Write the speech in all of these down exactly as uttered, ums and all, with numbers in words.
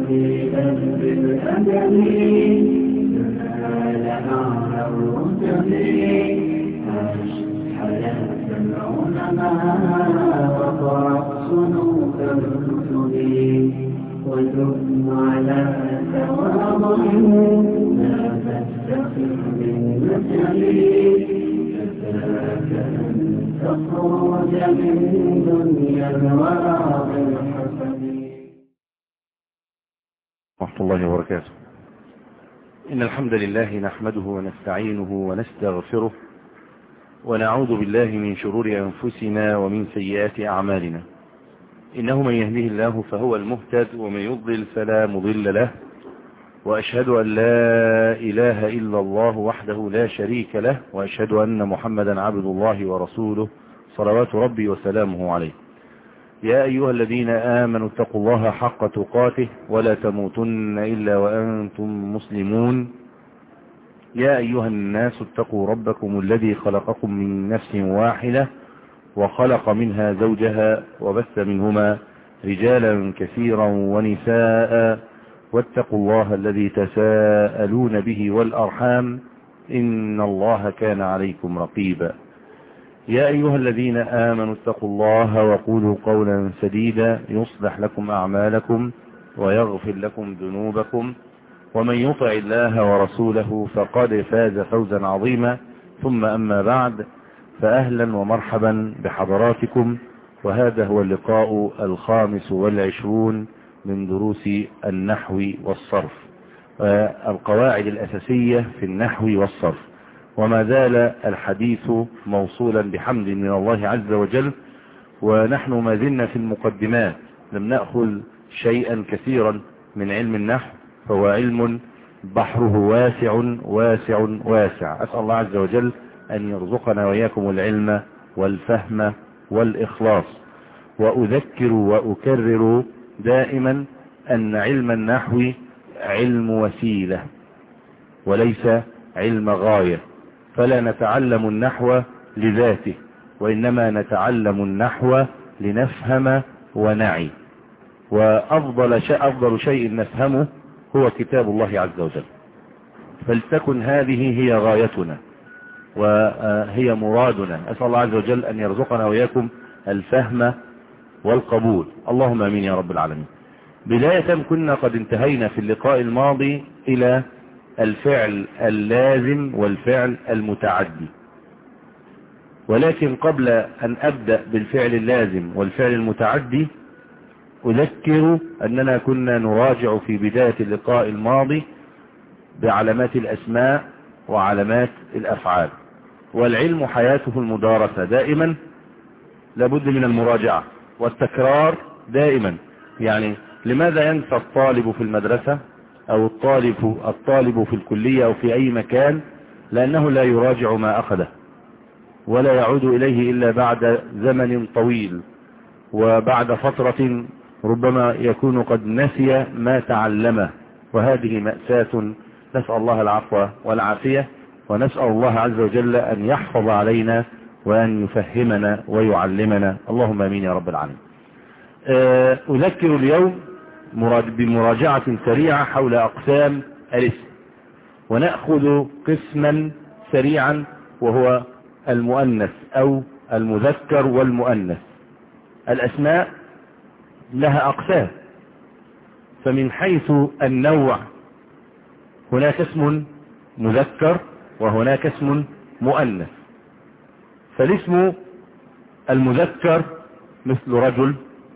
جميلا بالأدب نال أعلى الرتب عش حياة العلماء وقرأ صنوف الكتب وثم على تواضع لا تستخف بالنسب كفاك أن تخرج من دنيا الورى بالحسب. ورحمة الله وبركاته. إن الحمد لله نحمده ونستعينه ونستغفره ونعوذ بالله من شرور أنفسنا ومن سيئات أعمالنا. إنه من يهده الله فهو المهتد ومن يضلل فلا مضل له، وأشهد أن لا إله إلا الله وحده لا شريك له، وأشهد أن محمدا عبد الله ورسوله صلوات ربي وسلامه عليه. يا أيها الذين آمنوا اتقوا الله حق تقاته ولا تموتن إلا وأنتم مسلمون. يا أيها الناس اتقوا ربكم الذي خلقكم من نفس واحدة وخلق منها زوجها وبث منهما رجالا كثيرا ونساء، واتقوا الله الذي تساءلون به والأرحام إن الله كان عليكم رقيبا. يا أيها الذين آمنوا اتقوا الله وقولوا قولا سديدا يصلح لكم أعمالكم ويغفر لكم ذنوبكم، ومن يطع الله ورسوله فقد فاز فوزا عظيما. ثم أما بعد، فأهلا ومرحبا بحضراتكم، وهذا هو اللقاء الخامس والعشرون من دروس النحو والصرف، القواعد الأساسية في النحو والصرف. وما زال الحديث موصولا بحمد من الله عز وجل، ونحن ما زلنا في المقدمات، لم نأخذ شيئا كثيرا من علم النحو، فهو علم بحره واسع واسع واسع. أسأل الله عز وجل أن يرزقنا وإياكم العلم والفهم والإخلاص. وأذكر وأكرر دائما أن علم النحو علم وسيلة وليس علم غاية، فلا نتعلم النحو لذاته، وإنما نتعلم النحو لنفهم ونعي. وأفضل شيء, أفضل شيء نفهمه هو كتاب الله عز وجل، فلتكن هذه هي غايتنا وهي مرادنا. أسأل الله عز وجل أن يرزقنا وإياكم الفهم والقبول، اللهم آمين يا رب العالمين. بداية كنا قد انتهينا في اللقاء الماضي إلى الفعل اللازم والفعل المتعدي، ولكن قبل أن أبدأ بالفعل اللازم والفعل المتعدي أذكر أننا كنا نراجع في بداية اللقاء الماضي بعلامات الأسماء وعلامات الأفعال. والعلم حياته المدارسة، دائما لابد من المراجعة والتكرار دائما. يعني لماذا ينسى الطالب في المدرسة أو الطالب, الطالب في الكلية أو في أي مكان؟ لأنه لا يراجع ما أخذه ولا يعود إليه إلا بعد زمن طويل، وبعد فترة ربما يكون قد نسي ما تعلمه، وهذه مأساة. نسأل الله العفو والعافية، ونسأل الله عز وجل أن يحفظ علينا وأن يفهمنا ويعلمنا، اللهم آمين يا رب العالمين. أذكر اليوم بمراجعة سريعة حول أقسام الاسم، ونأخذ قسما سريعا وهو المؤنث أو المذكر والمؤنث. الأسماء لها أقسام، فمن حيث النوع هناك اسم مذكر وهناك اسم مؤنث. فالاسم المذكر مثل رجل،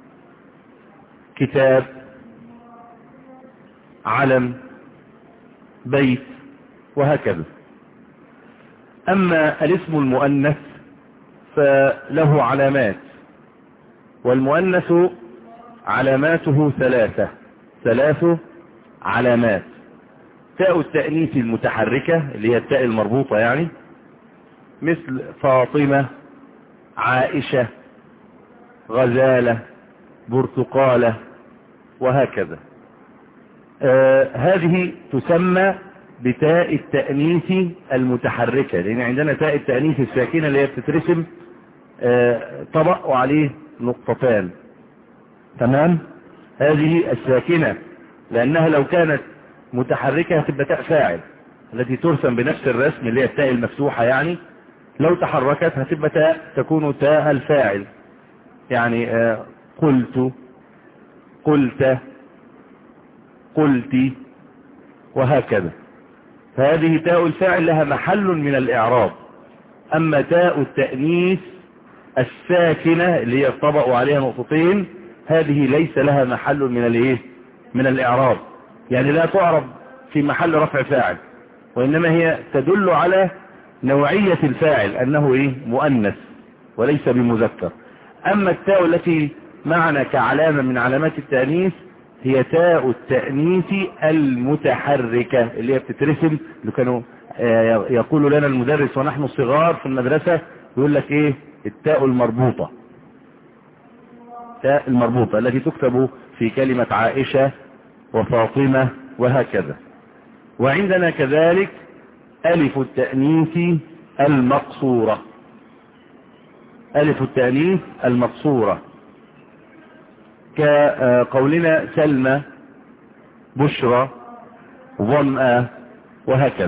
كتاب، علم، بيت، وهكذا. أما الاسم المؤنث فله علامات، والمؤنث علاماته ثلاثة ثلاث علامات. تاء التأنيث المتحركة اللي هي التاء المربوطة، يعني مثل فاطمة، عائشة، غزالة، برتقالة، وهكذا. آه هذه تسمى بتاء التأنيث المتحركة، لأن عندنا تاء التأنيث الساكنة اللي هي بتترسم آه طبق وعليه نقطتان، تمام. هذه الساكنة لأنها لو كانت متحركة هتبقى تاء فاعل التي ترسم بنفس الرسم اللي هي التاء المفتوحة، يعني لو تحركت هتبقى تاء تكون تاء الفاعل، يعني آه قلت، قلت، قلتي، وهكذا. فهذه تاء الفاعل لها محل من الإعراب. أما تاء التأنيث الساكنة اللي هي الطبق عليها نقطتين، هذه ليس لها محل من الايه من الإعراب، يعني لا تعرب في محل رفع فاعل، وإنما هي تدل على نوعية الفاعل أنه إيه مؤنث وليس بمذكر. أما التاء التي معنا كعلامة من علامات التأنيث هي تاء التأنيث المتحركة اللي هي بتترسم، اللي كانوا يقول لنا المدرس ونحن صغار في المدرسة يقول لك إيه التاء المربوطة، التاء المربوطة التي تكتب في كلمة عائشة وفاطمة وهكذا. وعندنا كذلك ألف التأنيث المقصورة، ألف التأنيث المقصورة كقولنا سلمى، بشرى، ظمأ، وهكذا.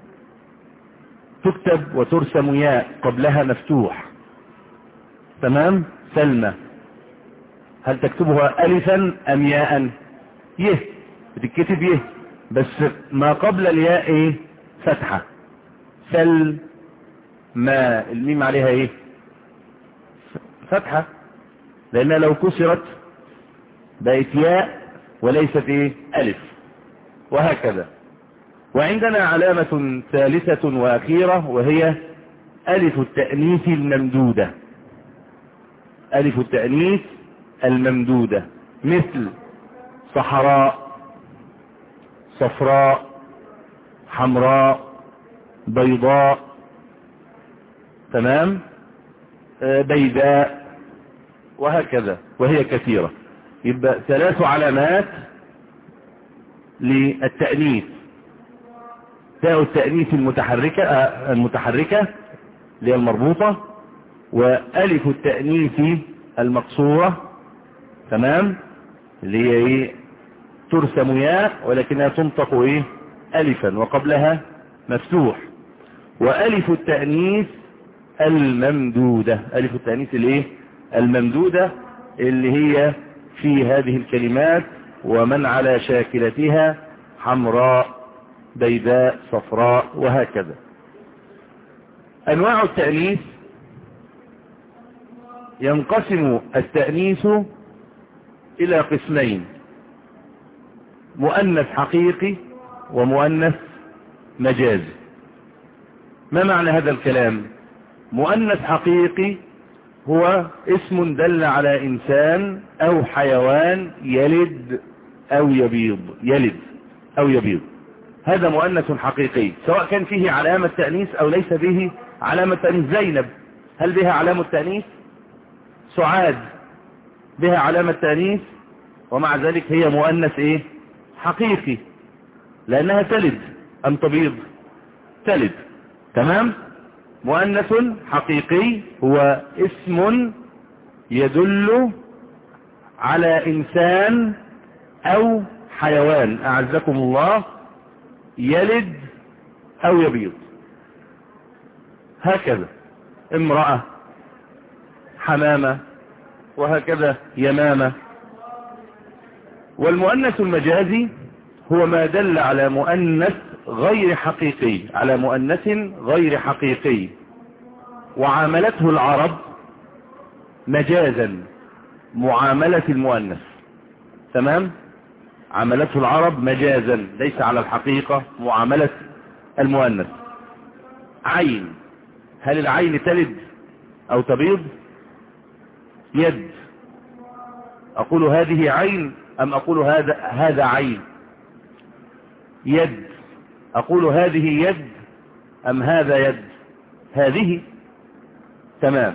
تكتب وترسم ياء قبلها مفتوح، تمام. سلمى هل تكتبها ألفا أم ياء؟ يه، بتكتب يه، بس ما قبل الياء ايه فتحة. سل ما الميم عليها ايه فتحة، لأنها لو كسرت بقت ياء وليست ايه ألف، وهكذا. وعندنا علامة ثالثة وأخيرة وهي ألف التأنيث الممدودة، ألف التأنيث الممدودة مثل صحراء، صفراء، حمراء، بيضاء، تمام، بيداء، وهكذا، وهي كثيرة. يبقى ثلاث علامات للتأنيث: تاء التأنيث المتحركة المتحركة اللي هي المربوطة، وألف التأنيث المقصورة، تمام، اللي هي ايه ترسم ياء ولكنها تنطق ايه ألفا وقبلها مفتوح، وألف التأنيث الممدودة، ألف التأنيث الايه الممدودة اللي هي في هذه الكلمات: ومن على شاكلتها حمراء، بيداء، صفراء، وهكذا. أنواع التأنيث: ينقسم التأنيث إلى قسمين: مؤنث حقيقي ومؤنث مجازي. ما معنى هذا الكلام؟ مؤنث حقيقي هو اسم دل على إنسان أو حيوان يلد أو يبيض، يلد أو يبيض، هذا مؤنث حقيقي، سواء كان فيه علامة تأنيث أو ليس به علامة تأنيث. زينب هل بها علامة تأنيث؟ سعاد بها علامة تأنيث، ومع ذلك هي مؤنث ايه حقيقي، لأنها تلد أم تبيض؟ تلد، تمام. مؤنث حقيقي هو اسم يدل على إنسان أو حيوان أعزكم الله يلد أو يبيض، هكذا امرأة، حمامة، وهكذا يمامة. والمؤنث المجازي هو ما دل على مؤنث غير حقيقي، على مؤنث غير حقيقي، وعاملته العرب مجازا معاملة المؤنث، تمام، عاملته العرب مجازا ليس على الحقيقة معاملة المؤنث. عين، هل العين تلد أو تبيض؟ يد، أقول هذه عين أم أقول هذا هذا عين؟ يد، أقول هذه يد أم هذا يد؟ هذه، تمام.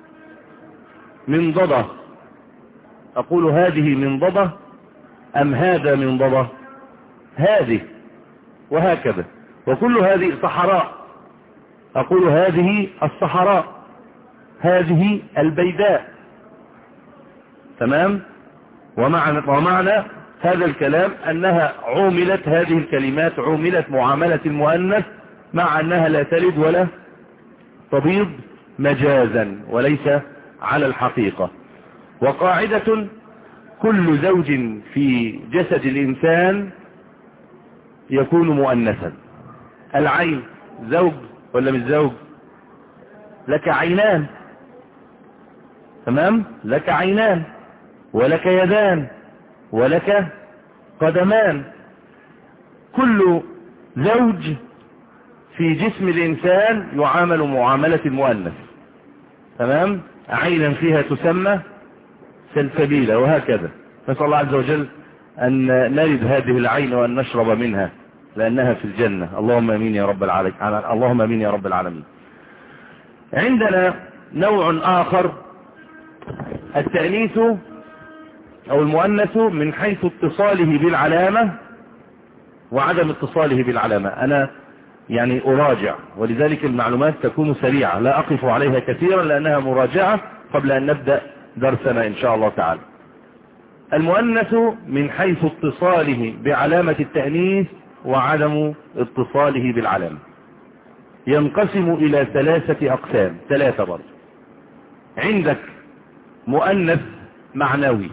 منضدة، أقول هذه منضدة أم هذا منضدة؟ هذه، وهكذا. وكل هذه صحراء، أقول هذه الصحراء، هذه البيداء، تمام. ومعنى, ومعنى هذا الكلام أنها عوملت، هذه الكلمات عوملت معاملة المؤنث مع أنها لا تلد ولا تبيض مجازا وليس على الحقيقة. وقاعدة: كل زوج في جسد الإنسان يكون مؤنثا. العين زوج ولا مش زوج؟ لك عينان، تمام؟ لك عينان ولك يدان ولك قدمان. كل زوج في جسم الإنسان يعامل معاملة المؤنث، تمام؟ عينا فيها تسمى سلسبيلة وهكذا. نسأل الله عز وجل أن نرد هذه العين وأن نشرب منها لأنها في الجنة. اللهم امين يا رب العالمين. اللهم امين يا رب العالمين. عندنا نوع آخر، التأنيث أو المؤنث من حيث اتصاله بالعلامة وعدم اتصاله بالعلامة. أنا يعني أراجع، ولذلك المعلومات تكون سريعة، لا أقف عليها كثيرا لأنها مراجعة قبل أن نبدأ درسنا إن شاء الله تعالى. المؤنث من حيث اتصاله بعلامة التأنيث وعدم اتصاله بالعلامة ينقسم إلى ثلاثة أقسام، ثلاثة برضه. عندك مؤنث معنوي،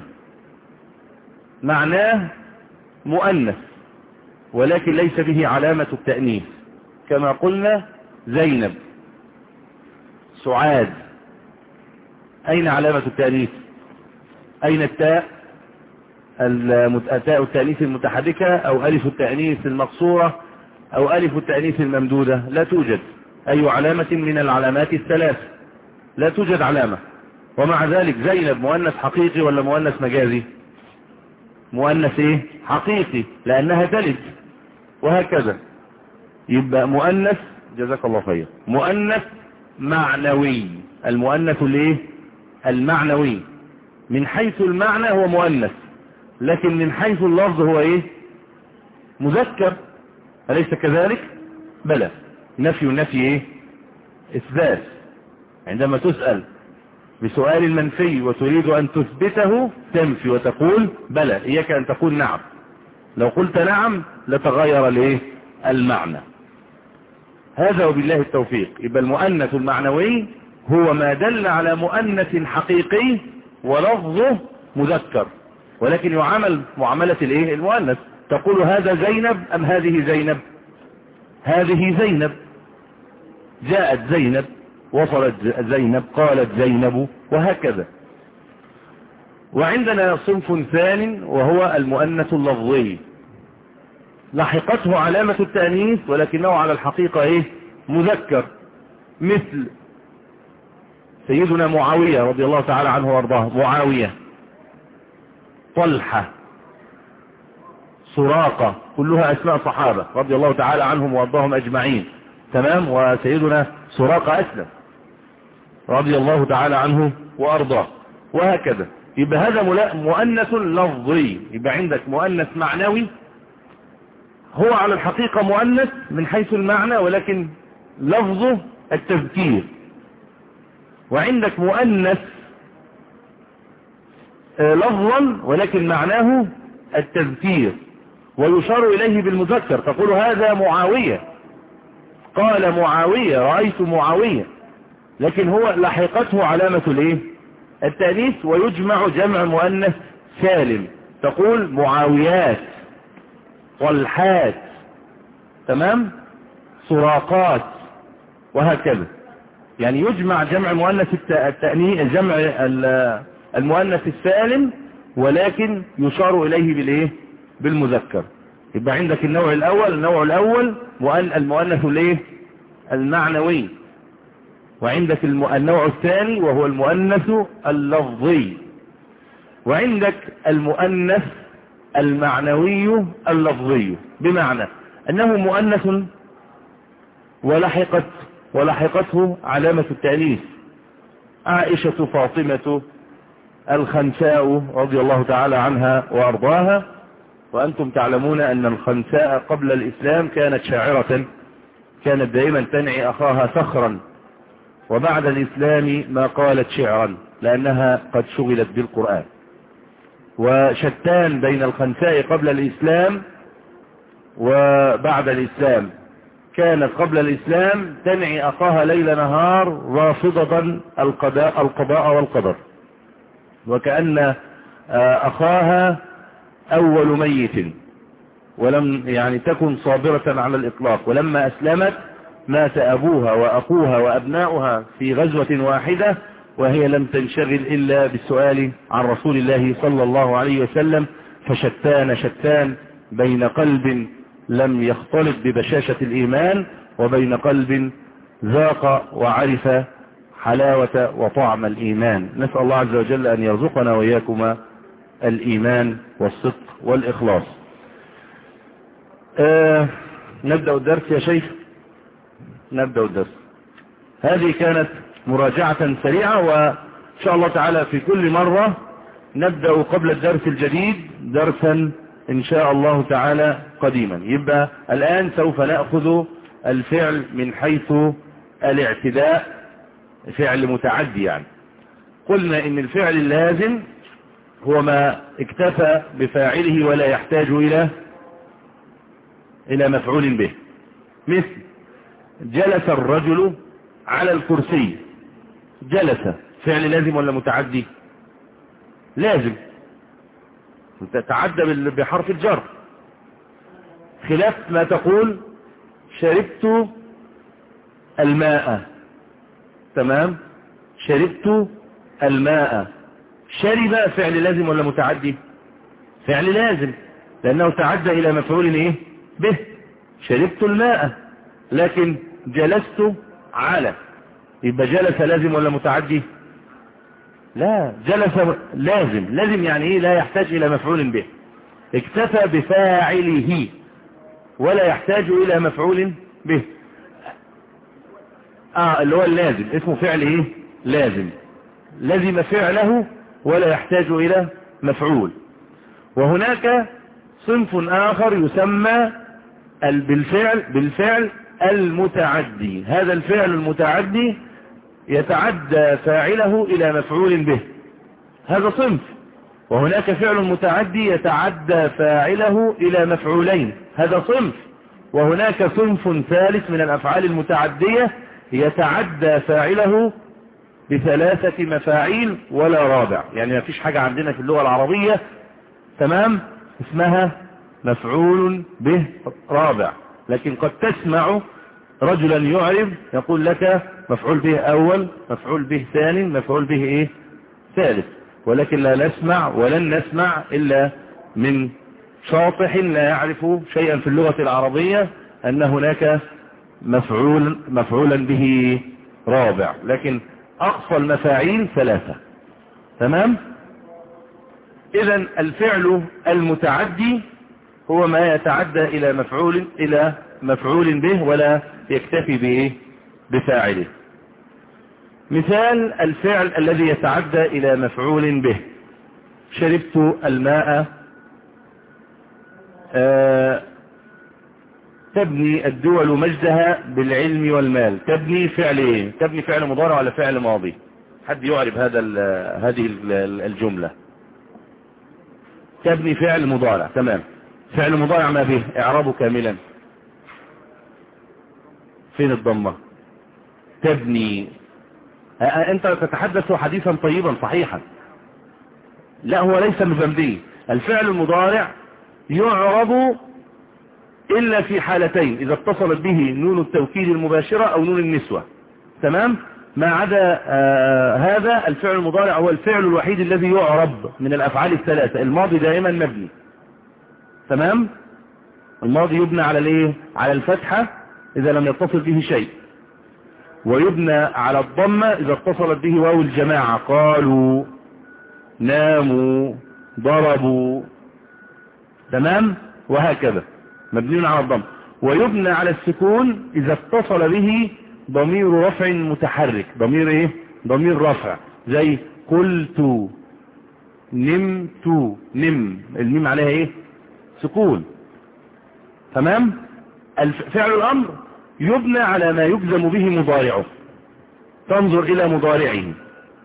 معناه مؤنث ولكن ليس به علامة التأنيث، كما قلنا زينب، سعاد. أين علامة التأنيث؟ أين التاء؟ التاء التأنيث المتحركة أو ألف التأنيث المقصورة أو ألف التأنيث الممدودة؟ لا توجد أي علامة من العلامات الثلاث، لا توجد علامة. ومع ذلك زينب مؤنث حقيقي ولا مؤنث مجازي؟ مؤنث ايه؟ حقيقي، لأنها تلد. وهكذا يبقى مؤنث، جزاك الله خير، مؤنث معنوي. المؤنث الايه؟ المعنوي. من حيث المعنى هو مؤنث، لكن من حيث اللفظ هو ايه؟ مذكر، أليس كذلك؟ بلى. نفي النفي ايه؟ إثبات. عندما تسأل بسؤال منفي وتريد أن تثبته تنفي وتقول بلى، إياك أن تقول نعم. لو قلت نعم لتغير الايه؟ المعنى. هذا وبالله التوفيق. يبقى المؤنث المعنوي هو ما دل على مؤنث حقيقي ولفظه مذكر، ولكن يعامل معاملة الايه؟ المؤنث. تقول هذا زينب أم هذه زينب؟ هذه زينب، جاءت زينب، وصلت زينب، قالت زينب، وهكذا. وعندنا صنف ثاني وهو المؤنث اللفظي، لحقته علامة التأنيث ولكنه على الحقيقة ايه؟ مذكر، مثل سيدنا معاوية رضي الله تعالى عنه وارضاه، معاوية، طلحة، سراقة، كلها اسماء صحابة رضي الله تعالى عنهم وارضاهم اجمعين، تمام؟ وسيدنا سراقة اسلم رضي الله تعالى عنه وارضاه، وهكذا. يبقى هذا مؤنث لفظي. يبقى عندك مؤنث معنوي هو على الحقيقة مؤنث من حيث المعنى ولكن لفظه التذكير. وعندك مؤنث لفظا ولكن معناه التذكير ويشار إليه بالمذكر. تقول هذا معاوية، قال معاوية، رأيت معاوية، لكن هو لحقته علامة الايه؟ التأنيث. ويجمع جمع مؤنث سالم، تقول معاويات، طلحات، تمام؟ سراقات، وهكذا. يعني يجمع جمع مؤنث التأنيث، جمع المؤنث السالم، ولكن يشار إليه بالايه؟ بالمذكر. يبقى عندك النوع الأول، النوع الأول المؤنث الايه؟ المعنوي. وعندك النوع الثاني وهو المؤنث اللفظي. وعندك المؤنث المعنوي اللفظي، بمعنى أنه مؤنث ولحقت ولحقته علامة التأنيث. عائشة، فاطمة، الخنساء رضي الله تعالى عنها وأرضاها. وأنتم تعلمون أن الخنساء قبل الإسلام كانت شاعرة، كانت دائما تنعي أخاها فخرا، وبعد الإسلام ما قالت شعرا لأنها قد شغلت بالقرآن. وشتان بين الخنساء قبل الإسلام وبعد الإسلام. كانت قبل الإسلام تنعي أخاها ليل نهار رافضة القضاء, القضاء والقدر، وكأن أخاها أول ميت، ولم يعني تكن صابرة على الإطلاق. ولما أسلمت مات أبوها وأخوها وأبناؤها في غزوة واحدة، وهي لم تنشغل إلا بالسؤال عن رسول الله صلى الله عليه وسلم. فشتان شتان بين قلب لم يختلط ببشاشة الإيمان وبين قلب ذاق وعرف حلاوة وطعم الإيمان. نسأل الله عز وجل أن يرزقنا وإياكما الإيمان والصدق والإخلاص. آه نبدأ الدرس يا شيخ، نبدأ الدرس. هذه كانت مراجعة سريعة، وإن شاء الله تعالى في كل مرة نبدأ قبل الدرس الجديد درسا إن شاء الله تعالى قديما. يبقى الآن سوف نأخذ الفعل من حيث الاعتداء، فعل متعدي. يعني قلنا إن الفعل اللازم هو ما اكتفى بفاعله ولا يحتاج إلى إلى مفعول به. مثل جلس الرجل على الكرسي. جلس فعل لازم ولا متعدي؟ لازم، تتعدى بحرف الجر، خلاف ما تقول شربت الماء. تمام، شربت الماء. شرب فعل لازم ولا متعدي؟ فعل لازم، لأنه تعدى إلى مفعول إيه به. شربت الماء. لكن جلست على، يبقى جلس لازم ولا متعدي؟ لا، جلس لازم. لازم يعني ايه؟ لا يحتاج الى مفعول به، اكتفى بفاعله ولا يحتاج الى مفعول به. اه اللي هو اللازم اسمه فعل ايه؟ لازم، لزم فعله ولا يحتاج الى مفعول. وهناك صنف اخر يسمى بالفعل بالفعل المتعدي. هذا الفعل المتعدي يتعدى فاعله إلى مفعول به، هذا صنف. وهناك فعل متعدي يتعدى فاعله إلى مفعولين، هذا صنف. وهناك صنف ثالث من الأفعال المتعدية يتعدى فاعله بثلاثة مفاعيل ولا رابع. يعني ما فيش حاجة عندنا في اللغة العربية تمام اسمها مفعول به رابع، لكن قد تسمع رجلا يعرف يقول لك مفعول به أول، مفعول به ثاني، مفعول به إيه ثالث. ولكن لا نسمع ولن نسمع إلا من شاطح لا يعرف شيئا في اللغة العربية أن هناك مفعول مفعولا به رابع. لكن أقصى المفاعيل ثلاثة. تمام. إذن الفعل المتعدي هو ما يتعدى إلى مفعول إلى مفعول به ولا يكتفي به بفاعله. مثال الفعل الذي يتعدى إلى مفعول به: شربت الماء. آه تبني الدول مجدها بالعلم والمال. تبني فعل ايه؟ تبني فعل مضارع ولا فعل ماضي؟ حد يعرف هذا هذه الجملة؟ تبني فعل مضارع. تمام. فعل مضارع ما به اعرابه كاملا. فين الضمة؟ تبني. انت تتحدث حديثا طيبا صحيحا. لا، هو ليس مبني. الفعل المضارع يعرب إلا في حالتين: إذا اتصلت به نون التوكيد المباشرة أو نون النسوة. تمام. ما عدا آه هذا الفعل المضارع هو الفعل الوحيد الذي يعرب من الأفعال الثلاثة. الماضي دائما مبني. تمام. الماضي يبنى على الايه؟ على الفتحة إذا لم يتصل به شيء، ويبنى على الضمة إذا اتصلت به واو الجماعة: قالوا، ناموا، ضربوا. تمام. وهكذا مبني على الضم. ويبنى على السكون إذا اتصل به ضمير رفع متحرك. ضمير ايه؟ ضمير رفع، زي قلت، نمت. نم الميم عليها ايه؟ سكون. تمام. فعل الأمر يبنى على ما يجزم به مضارعه. تنظر إلى مضارعه.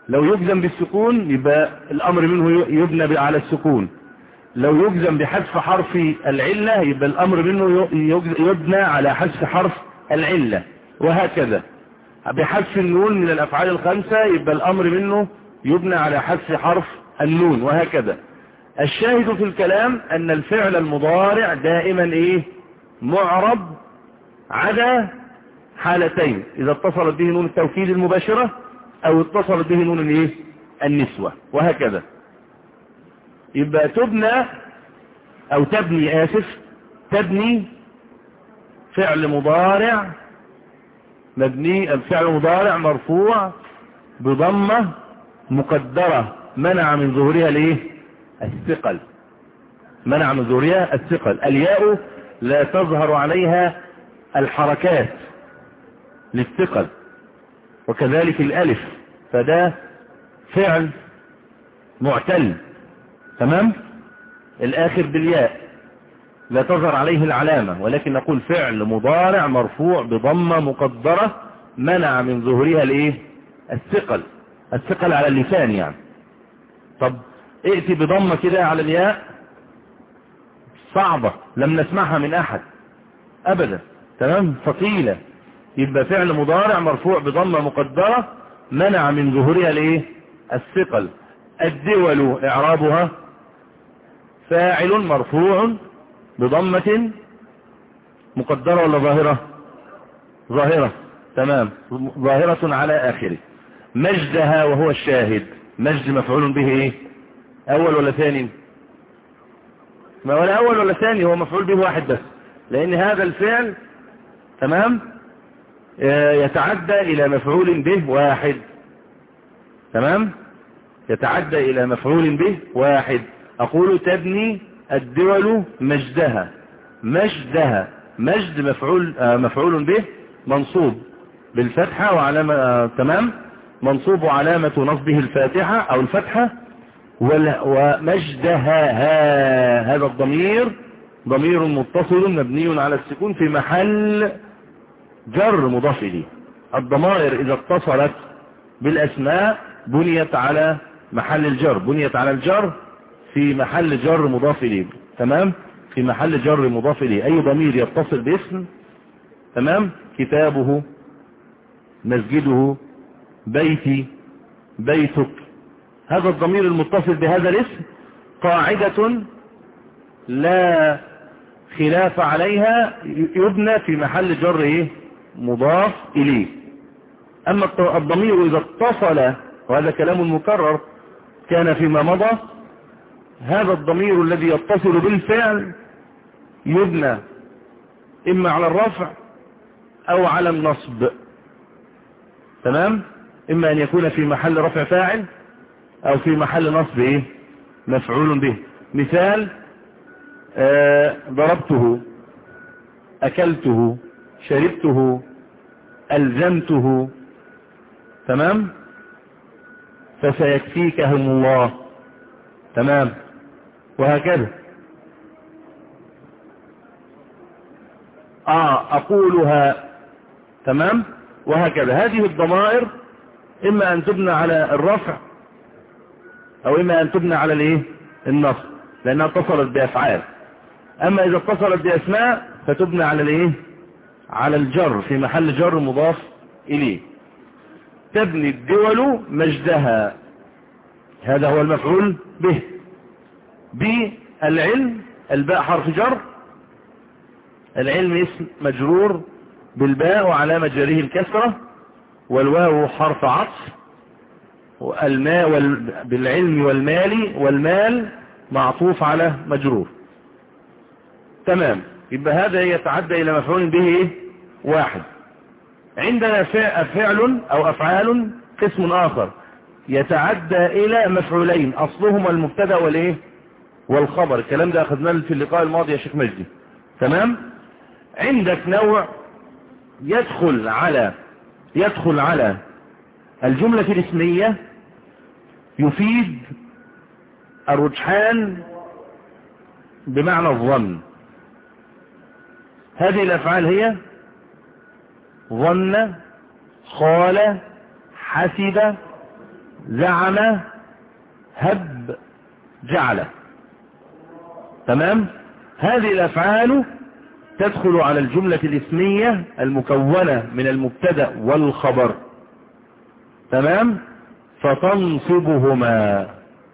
لو يجزم بالسكون يبقى الأمر منه يبنى على السكون. لو يجزم بحذف حرف العلة يبقى الأمر منه يبنى على حذف حرف العلة، وهكذا. بحذف النون من الأفعال الخمسة يبقى الأمر منه يبنى على حذف حرف النون، وهكذا. الشاهد في الكلام أن الفعل المضارع دائما إيه؟ معرب، عدا حالتين: إذا اتصلت به نون التوكيد المباشرة أو اتصلت به نون الإيه؟ النسوة، وهكذا. يبقى تبنى أو تبني آسف تبني فعل مضارع مبني، الفعل مضارع مرفوع بضمة مقدرة منع من ظهورها الايه؟ الثقل. منع من ظهورها الثقل. الياء لا تظهر عليها الحركات للثقل، وكذلك الالف، فده فعل معتل، تمام؟ الاخر بالياء لا تظهر عليه العلامة، ولكن نقول فعل مضارع مرفوع بضمة مقدرة منع من ظهورها الايه؟ الثقل. الثقل على اللسان يعني. طب ائتي بضمة كده على الياء، صعبة، لم نسمعها من احد ابدا، تمام؟ ثقيلة. يبقى فعل مضارع مرفوع بضمة مقدرة منع من ظهورها الايه؟ الثقل. الدول اعرابها فاعل مرفوع بضمة مقدرة ولا ظاهرة؟ ظاهرة، تمام، ظاهرة على آخره. مجدها وهو الشاهد، مجد مفعول به ايه؟ اول ولا ثاني؟ ما ولا اول ولا ثاني، هو مفعول به واحد بس، لان هذا الفعل تمام يتعدى الى مفعول به واحد، تمام، يتعدى الى مفعول به واحد. اقول تبني الدول مجدها، مجدها، مجد مفعول آه مفعول به منصوب بالفتحة وعلامة آه تمام، منصوب وعلامة نصبه الفاتحة او الفتحة. ومجدها ها هذا الضمير ضمير متصل مبني على السكون في محل جر مضاف إليه. الضمائر اذا اتصلت بالاسماء بنيت على محل الجر، بنيت على الجر في محل جر مضاف إليه، تمام، في محل جر مضاف إليه. أي ضمير يتصل باسم، تمام، كتابه، مسجده، بيتي، بيتك، هذا الضمير المتصل بهذا الاسم قاعدة لا خلاف عليها يبنى في محل جر إيه؟ مضاف إليه. أما الضمير إذا اتصل، وهذا كلام مكرر كان فيما مضى، هذا الضمير الذي يتصل بالفعل يبنى إما على الرفع أو على النصب، تمام، إما أن يكون في محل رفع فاعل أو في محل نصب إيه؟ مفعول به. مثال: آه ضربته، أكلته، شربته، ألزمته، تمام، فسيكفيكهم الله، تمام، وهكذا. آه أقولها، تمام، وهكذا. هذه الضمائر إما أن تبنى على الرفع أو إما أن تبنى على الإيه؟ النصب، لأنها اتصلت بأفعال. أما إذا اتصلت بأسماء فتبنى على الإيه؟ على الجر في محل جر مضاف إليه. تبني الدول مجدها، هذا هو المفعول به. بالعلم، الباء حرف جر، العلم اسم مجرور بالباء وعلامة جره الكسرة، والواو حرف عطف، والماء وال... بالعلم والمال، والمال معطوف على مجرور، تمام. يبقى هذا يتعدى إلى مفعول به إيه؟ واحد. عندنا فعل أو أفعال قسم آخر يتعدى إلى مفعولين أصلهما المبتدا والإيه؟ والخبر. الكلام ده أخذناه في اللقاء الماضي يا شيخ مجدي، تمام. عندك نوع يدخل على يدخل على الجملة الاسمية يفيد الرجحان بمعنى الظن. هذه الأفعال هي ظن، قال، حسب، زعم، هب، جعل. تمام. هذه الأفعال تدخل على الجملة الاسمية المكونة من المبتدأ والخبر. تمام. فتنصبهما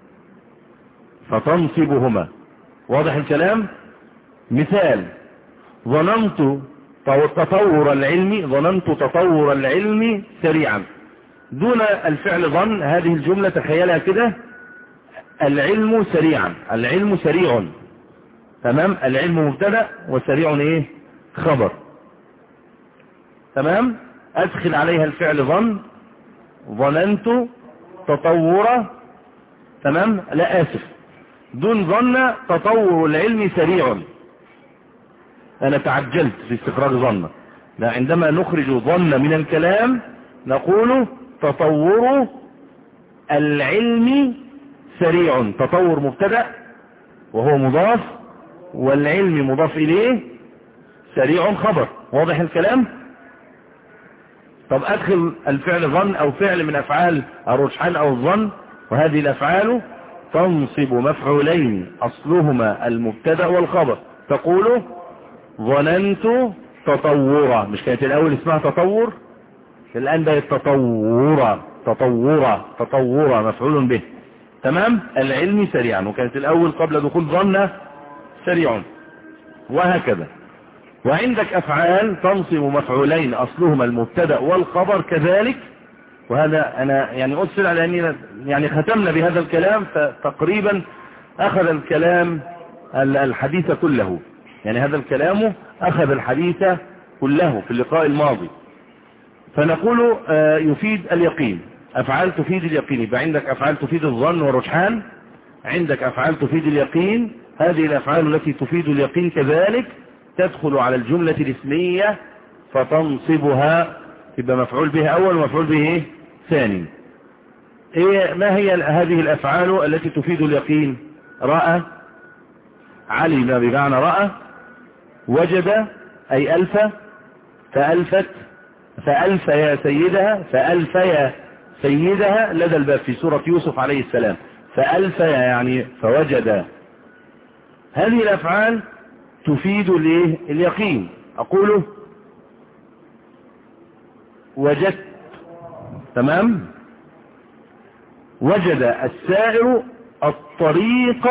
فتنصبهما واضح الكلام؟ مثال: ظننت تطور العلم ظننت تطور العلم سريعا. دون الفعل ظن، هذه الجملة تخيلها كده: العلم سريعا، العلم سريع. تمام. العلم مبتدأ وسريع ايه؟ خبر. تمام. ادخل عليها الفعل ظن، ظننت تطور. تمام. لا اسف، دون ظن تطور العلم سريع. انا تعجلت في استخراج ظن. لا، عندما نخرج ظن من الكلام نقول تطور العلم سريع. تطور مبتدأ وهو مضاف، والعلم مضاف اليه، سريع خبر. واضح الكلام؟ طب ادخل الفعل ظن او فعل من افعال الرجحان او الظن، وهذه الافعال تنصب مفعولين اصلهما المبتدأ والخبر. تقول ظننت تطورا. مش كانت الاول اسمها تطور؟ الان بقت تطورا تطورا تطورا مفعول به. تمام. العلم سريعا، وكانت الاول قبل دخول ظن سريع، وهكذا. وعندك افعال تنصب مفعولين اصلهما المبتدأ والخبر كذلك. وهذا انا يعني ارسل على اننا يعني ختمنا بهذا الكلام، فتقريبا اخذ الكلام الحديث كله. يعني هذا الكلام اخذ الحديث كله في اللقاء الماضي. فنقول يفيد اليقين، افعال تفيد اليقين. يبقى عندك افعال تفيد الظن والرجحان، عندك افعال تفيد اليقين. هذه الافعال التي تفيد اليقين كذلك تدخل على الجملة الاسمية فتنصبها. يبقى مفعول به اول ومفعول به إيه؟ ثاني. إيه ما هي هذه الافعال التي تفيد اليقين؟ رأى، علم بمعنى رأى، وجد أي ألف، فألفت، فألف يا سيدها، فألف يا سيدها لدى الباب في سورة يوسف عليه السلام. فألف يعني فوجد. هذه الأفعال تفيد اليقين. أقوله وجدت. تمام. وجد السائر الطريق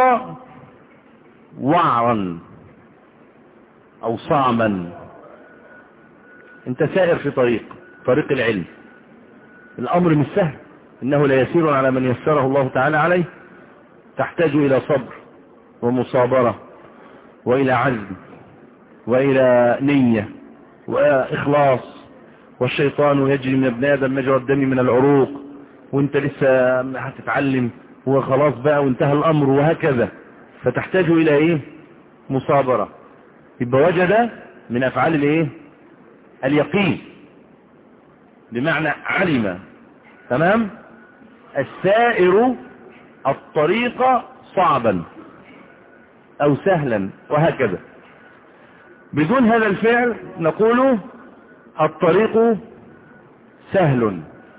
وعرا أو صعما. انت سائر في طريق طريق العلم. الأمر مش سهل، إنه لا يسير على من يسره الله تعالى عليه. تحتاج إلى صبر ومصابرة وإلى عزم وإلى نية وإخلاص. والشيطان يجري من ابن آدم مجرى الدم من العروق، وانت لسه هتتعلم وخلاص بقى وانتهى الأمر، وهكذا. فتحتاج إلى إيه؟ مصابرة. يبقى وجد من أفعال الإيه؟ اليقين، بمعنى علم. تمام. السائر الطريق صعبا أو سهلا، وهكذا. بدون هذا الفعل نقول الطريق سهل.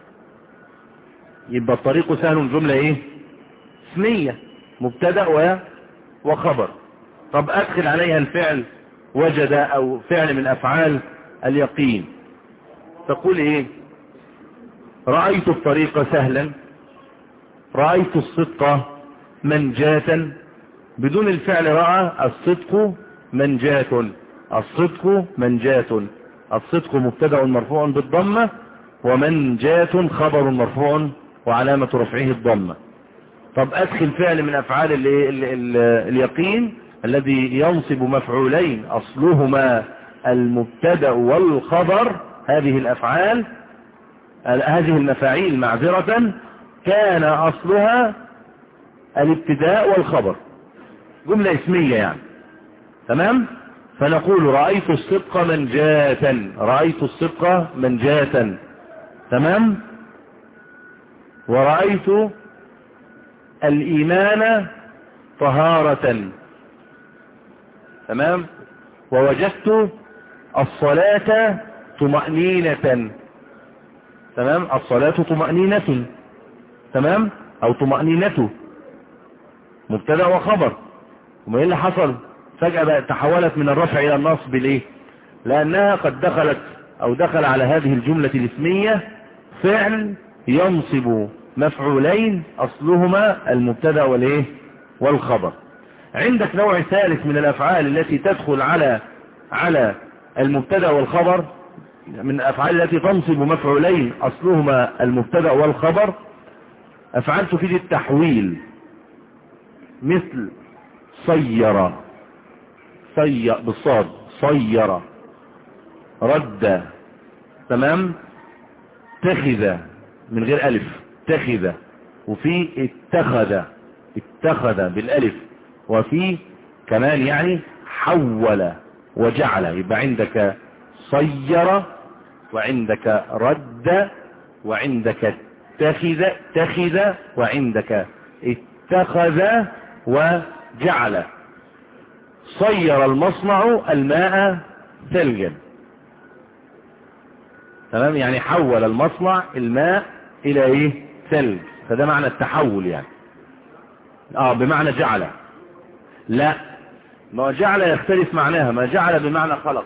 يبقى الطريق سهل جملة ايه؟ اسمية، مبتدأ وخبر. طب ادخل عليها الفعل وجد او فعل من افعال اليقين. تقول ايه؟ رأيت الطريق سهلا، رأيت الصدق منجاة. بدون الفعل رأى، الصدق منجاة، الصدق منجاة. الصدق مبتدأ مرفوع بالضمة، ومنجاة خبر مرفوع وعلامة رفعه الضمة. طب ادخل فعل من افعال ال ال ال اليقين الذي ينصب مفعولين اصلهما المبتدأ والخبر. هذه الافعال هذه المفاعيل معذرة كان اصلها الابتداء والخبر، جملة اسمية يعني. تمام. فنقول رأيت الصدق منجاة، رأيت الصدق منجاة. تمام. ورأيت الإيمان طهارة. تمام. ووجدت الصلاة طمأنينة. تمام. الصلاة طمأنينة. تمام، او طمأنينته مبتدا وخبر. وما ايه اللي حصل فجأة بقى تحولت من الرفع الى النصب ليه؟ لانها قد دخلت او دخل على هذه الجملة الاسمية فعل ينصب مفعولين اصلهما المبتدا والايه والخبر. عندك نوع ثالث من الافعال التي تدخل على على المبتدا والخبر، من الافعال التي تنصب مفعولين اصلهما المبتدا والخبر، افعال تفيد التحويل، مثل صير، صير بالصاد، صير، رد، تمام، اتخذ من غير الف، اتخذ، وفي اتخذ، اتخذ بالالف، وفي كمان يعني حول وجعل. يبقى عندك صير، وعندك رد، وعندك اتخذ، اتخذ، وعندك اتخذ وجعل. صير المصنع الماء ثلجا، تمام، يعني حول المصنع الماء الى ايه؟ ثلج. فده معنى التحول يعني. اه بمعنى جعل. لا، ما جعل يختلف معناها. ما جعل بمعنى خلق،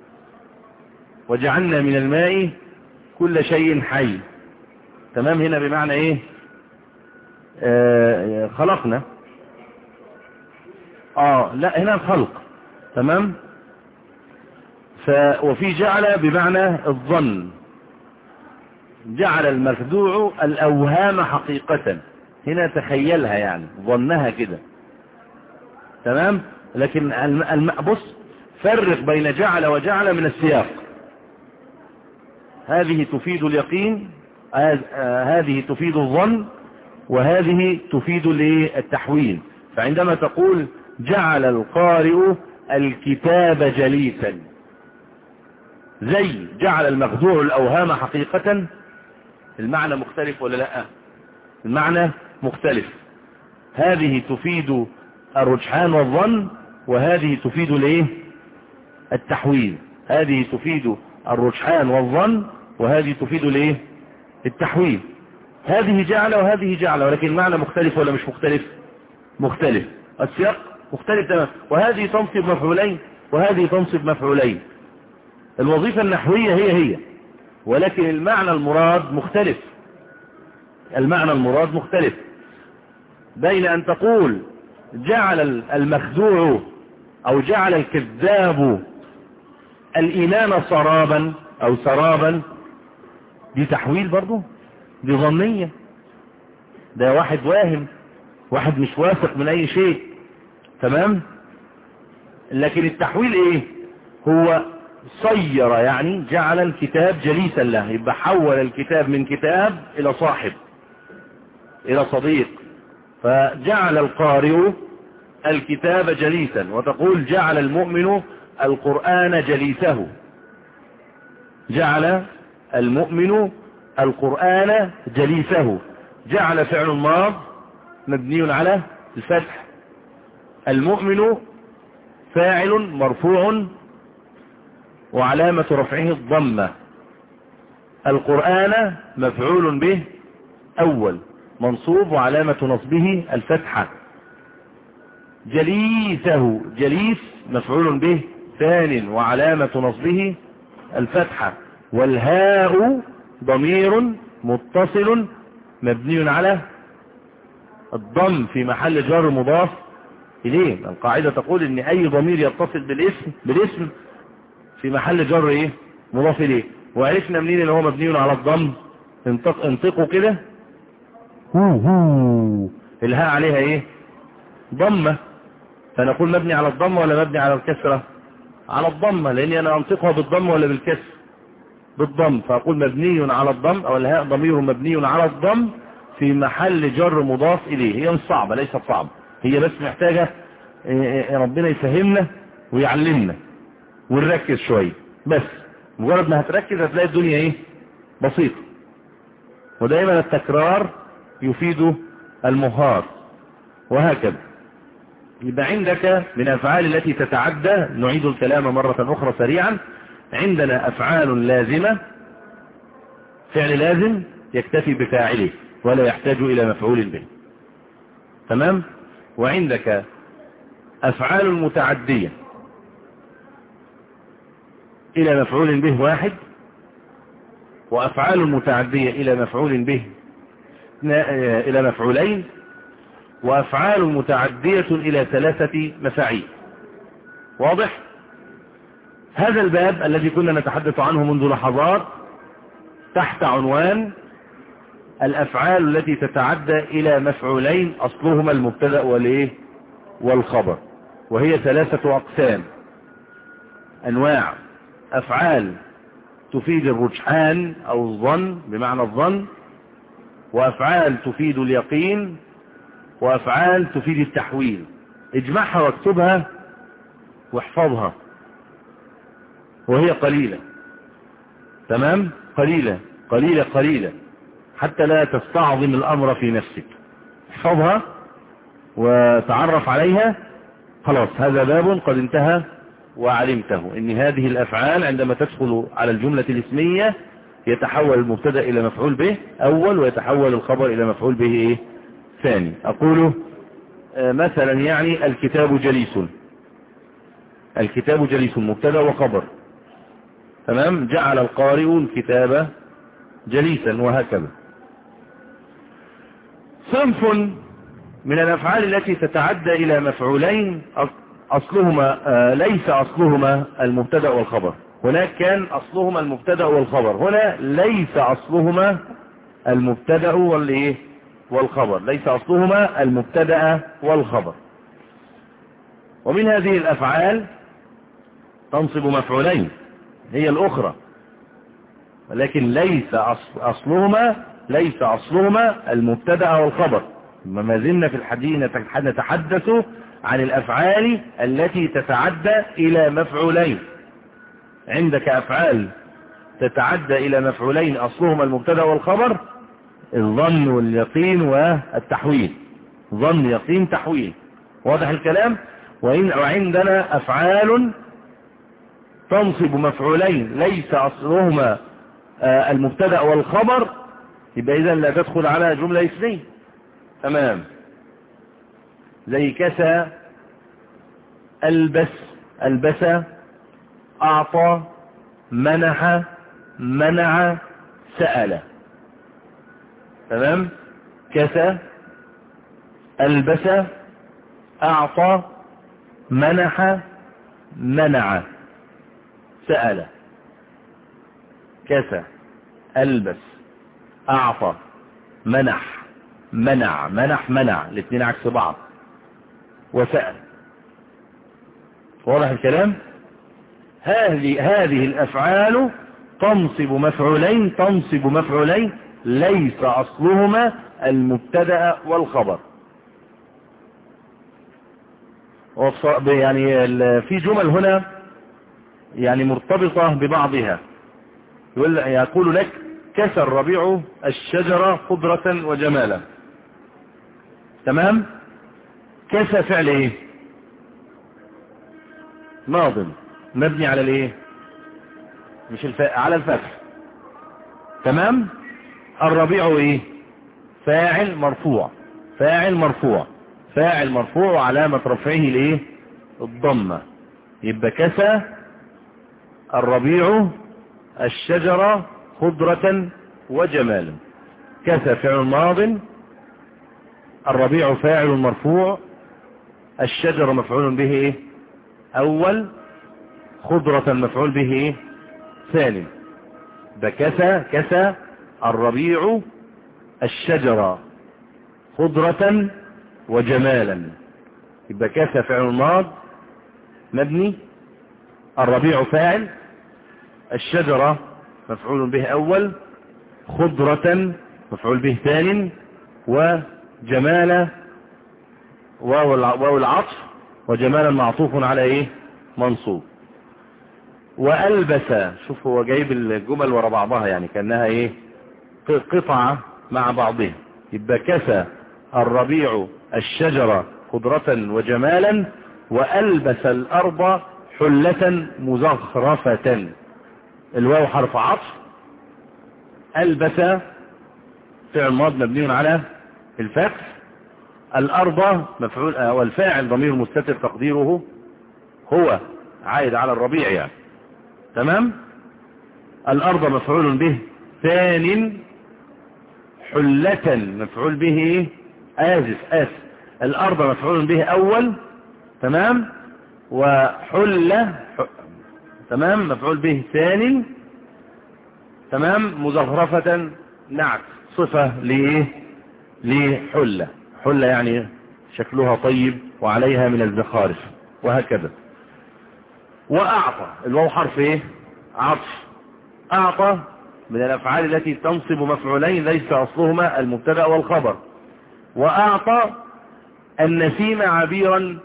وجعلنا من الماء كل شيء حي، تمام. هنا بمعنى ايه؟ آه خلقنا. اه لا، هنا الخلق، تمام. ف وفي جعل بمعنى الظن. جعل المخدوع الاوهام حقيقة، هنا تخيلها يعني، ظنها كده، تمام. لكن الم... بص، فرق بين جعل وجعل من السياق. هذه تفيد اليقين، هذه تفيد الظن، وهذه تفيد التحويل. فعندما تقول جعل القارئ الكتاب جليسا، زي جعل المخدوع الأوهام حقيقة، المعنى مختلف ولا لا؟ المعنى مختلف. هذه تفيد الرجحان والظن، وهذه تفيد الايه؟ التحويل. هذه تفيد الرجحان والظن، وهذه تفيد الايه؟ التحويل. هذه جعل وهذه جعل، ولكن المعنى مختلف ولا مش مختلف؟ مختلف. السياق مختلف تماما. وهذه تنصب مفعولين وهذه تنصب مفعولين. الوظيفة النحوية هي هي، ولكن المعنى المراد مختلف. المعنى المراد مختلف. بين أن تقول جعل المخدوع أو جعل الكذاب الإيمان سرابا أو سرابا، دي تحويل برضو، دي ظنية. ده واحد واهم، واحد مش واثق من أي شيء، تمام. لكن التحويل إيه؟ هو صير، يعني جعل الكتاب جليسا له، يبقى حول الكتاب من كتاب إلى صاحب، إلى صديق. فجعل القارئ الكتاب جليسا، وتقول جعل المؤمن القرآن جليسه. جعل المؤمن القرآن جليسه. جعل فعل ماض مبني على الفتح. المؤمن فاعل مرفوع وعلامة رفعه الضمة. القرآن مفعول به أول منصوب وعلامة نصبه الفتحة. جليسه، جليس مفعول به ثان وعلامة نصبه الفتحة. والهاء ضمير متصل مبني على الضم في محل جر مضاف إليه. القاعدة تقول ان اي ضمير يتصل بالاسم بالاسم في محل جر ايه؟ مضاف إليه. وعرفنا منين ان هو مبني على الضم؟ انطق انطقوا كده، هو هو الهاء عليها ايه؟ ضمة. فنقول مبني على الضمة ولا مبني على الكسرة؟ على الضمة، لاني انا انطقها بالضم ولا بالكسر؟ بالضم. فاقول مبني على الضم، او الهاء ضمير مبني على الضم في محل جر مضاف اليه. هي مش صعبة، ليست صعبة، هي بس محتاجة ربنا يفهمنا ويعلمنا ونركز شوية. بس مجرد ما هتركز هتلاقي الدنيا ايه؟ بسيطة. ودائما التكرار يفيد المهار، وهكذا. يبقى عندك من الافعال التي تتعدى، نعيد الكلام مرة اخرى سريعا. عندنا افعال لازمة، فعل لازم يكتفي بفاعله، ولا يحتاج إلى مفعول به. تمام. وعندك أفعال متعدية إلى مفعول به واحد، وأفعال متعدية إلى مفعول به إلى مفعولين، وأفعال متعدية إلى ثلاثة مفاعيل. واضح؟ هذا الباب الذي كنا نتحدث عنه منذ لحظات تحت عنوان الأفعال التي تتعدى إلى مفعولين أصلهما المبتدأ والإيه والخبر، وهي ثلاثة أقسام: أنواع أفعال تفيد الرجحان أو الظن بمعنى الظن، وأفعال تفيد اليقين، وأفعال تفيد التحويل. اجمعها واكتبها واحفظها، وهي قليلة. تمام. قليلة قليلة قليلة حتى لا تستعظم الأمر في نفسك. احفظها وتعرف عليها. خلاص هذا باب قد انتهى وعلمته ان هذه الأفعال عندما تدخل على الجملة الاسمية يتحول المبتدأ إلى مفعول به أول، ويتحول الخبر إلى مفعول به إيه؟ ثاني. أقول مثلا يعني الكتاب جليس، الكتاب جليس مبتدأ وخبر. تمام. جعل القارئ الكتاب جليسا، وهكذا. صنف من الأفعال التي تتعدى إلى مفعولين أصلهما آه ليس أصلهما المبتدأ والخبر. هناك كان أصلهما المبتدأ والخبر، هنا ليس أصلهما المبتدأ والإيه والخبر، ليس أصلهما المبتدأ والخبر. ومن هذه الأفعال تنصب مفعولين هي الأخرى، ولكن ليس أصلهما ليس أصلهما المبتدأ والخبر. ما زلنا في الحديث نتحدث عن الأفعال التي تتعدى إلى مفعولين. عندك أفعال تتعدى إلى مفعولين أصلهما المبتدأ والخبر: الظن واليقين والتحويل. ظن يقين تحويل. واضح الكلام؟ وعندنا أفعال تنصب مفعولين ليس أصلهما المبتدأ والخبر، يبقى إذا لا تدخل على جملة اسمية. تمام. زي كسى، ألبس، ألبس، أعطى، منح، منع، سأل. تمام. كسى، ألبس، أعطى، منح، منع، سأل. كسى، ألبس، أعطى، منح، منع، منح، منع، الاثنين عكس بعض، وسأل. واضح الكلام؟ هذه هذه الأفعال تنصب مفعولين تنصب مفعولين ليس أصلهما المبتدأ والخبر. يعني في جمل هنا يعني مرتبطة ببعضها. يقول لك: كسى الربيع الشجرة خضرة وجمالا. تمام. كسى فعل ايه؟ ماض مبني على الايه؟ مش الف... على الفتح. تمام. الربيع ايه؟ فاعل مرفوع، فاعل مرفوع، فاعل مرفوع، وعلامة رفعه الايه؟ الضمة. يبقى كسى الربيع الشجرة خضرة وجمالا. كسى فعل ماض، الربيع فاعل مرفوع، الشجرة مفعول به ايه؟ اول، خضرة مفعول به ايه؟ ثاني. بكسى كسى الربيع الشجرة خضرة وجمالا. يبقى كسى فعل ماض مبني، الربيع فاعل، الشجرة مفعول به اول، خضرة مفعول به ثاني، وجمالا واو العطف، وجمالا معطوف على ايه؟ منصوب. وألبس، شوف هو جايب الجمل ورا بعضها يعني كأنها ايه؟ قطعة مع بعضها. يبقى كسى الربيع الشجرة خضرة وجمالا، وألبس الأرض حلة مزخرفة. الواو حرف عطف، ألبس فعل ماض مبني على الفتح. الأرض مفعول والفاعل ضمير مستتر تقديره هو عائد على الربيع يعني. تمام. الأرض مفعول به ثان حلة مفعول به آزف آسف. الأرض مفعول به أول. تمام. وحلة ح... تمام مفعول به ثاني. تمام. مزخرفة نعت صفة لإيه لحلة. حلة يعني شكلها طيب وعليها من الزخارف وهكذا. وأعطى الواو حرف ايه عطف. أعطى من الأفعال التي تنصب مفعولين ليس أصلهما المبتدأ والخبر. وأعطى النسيم عبيرا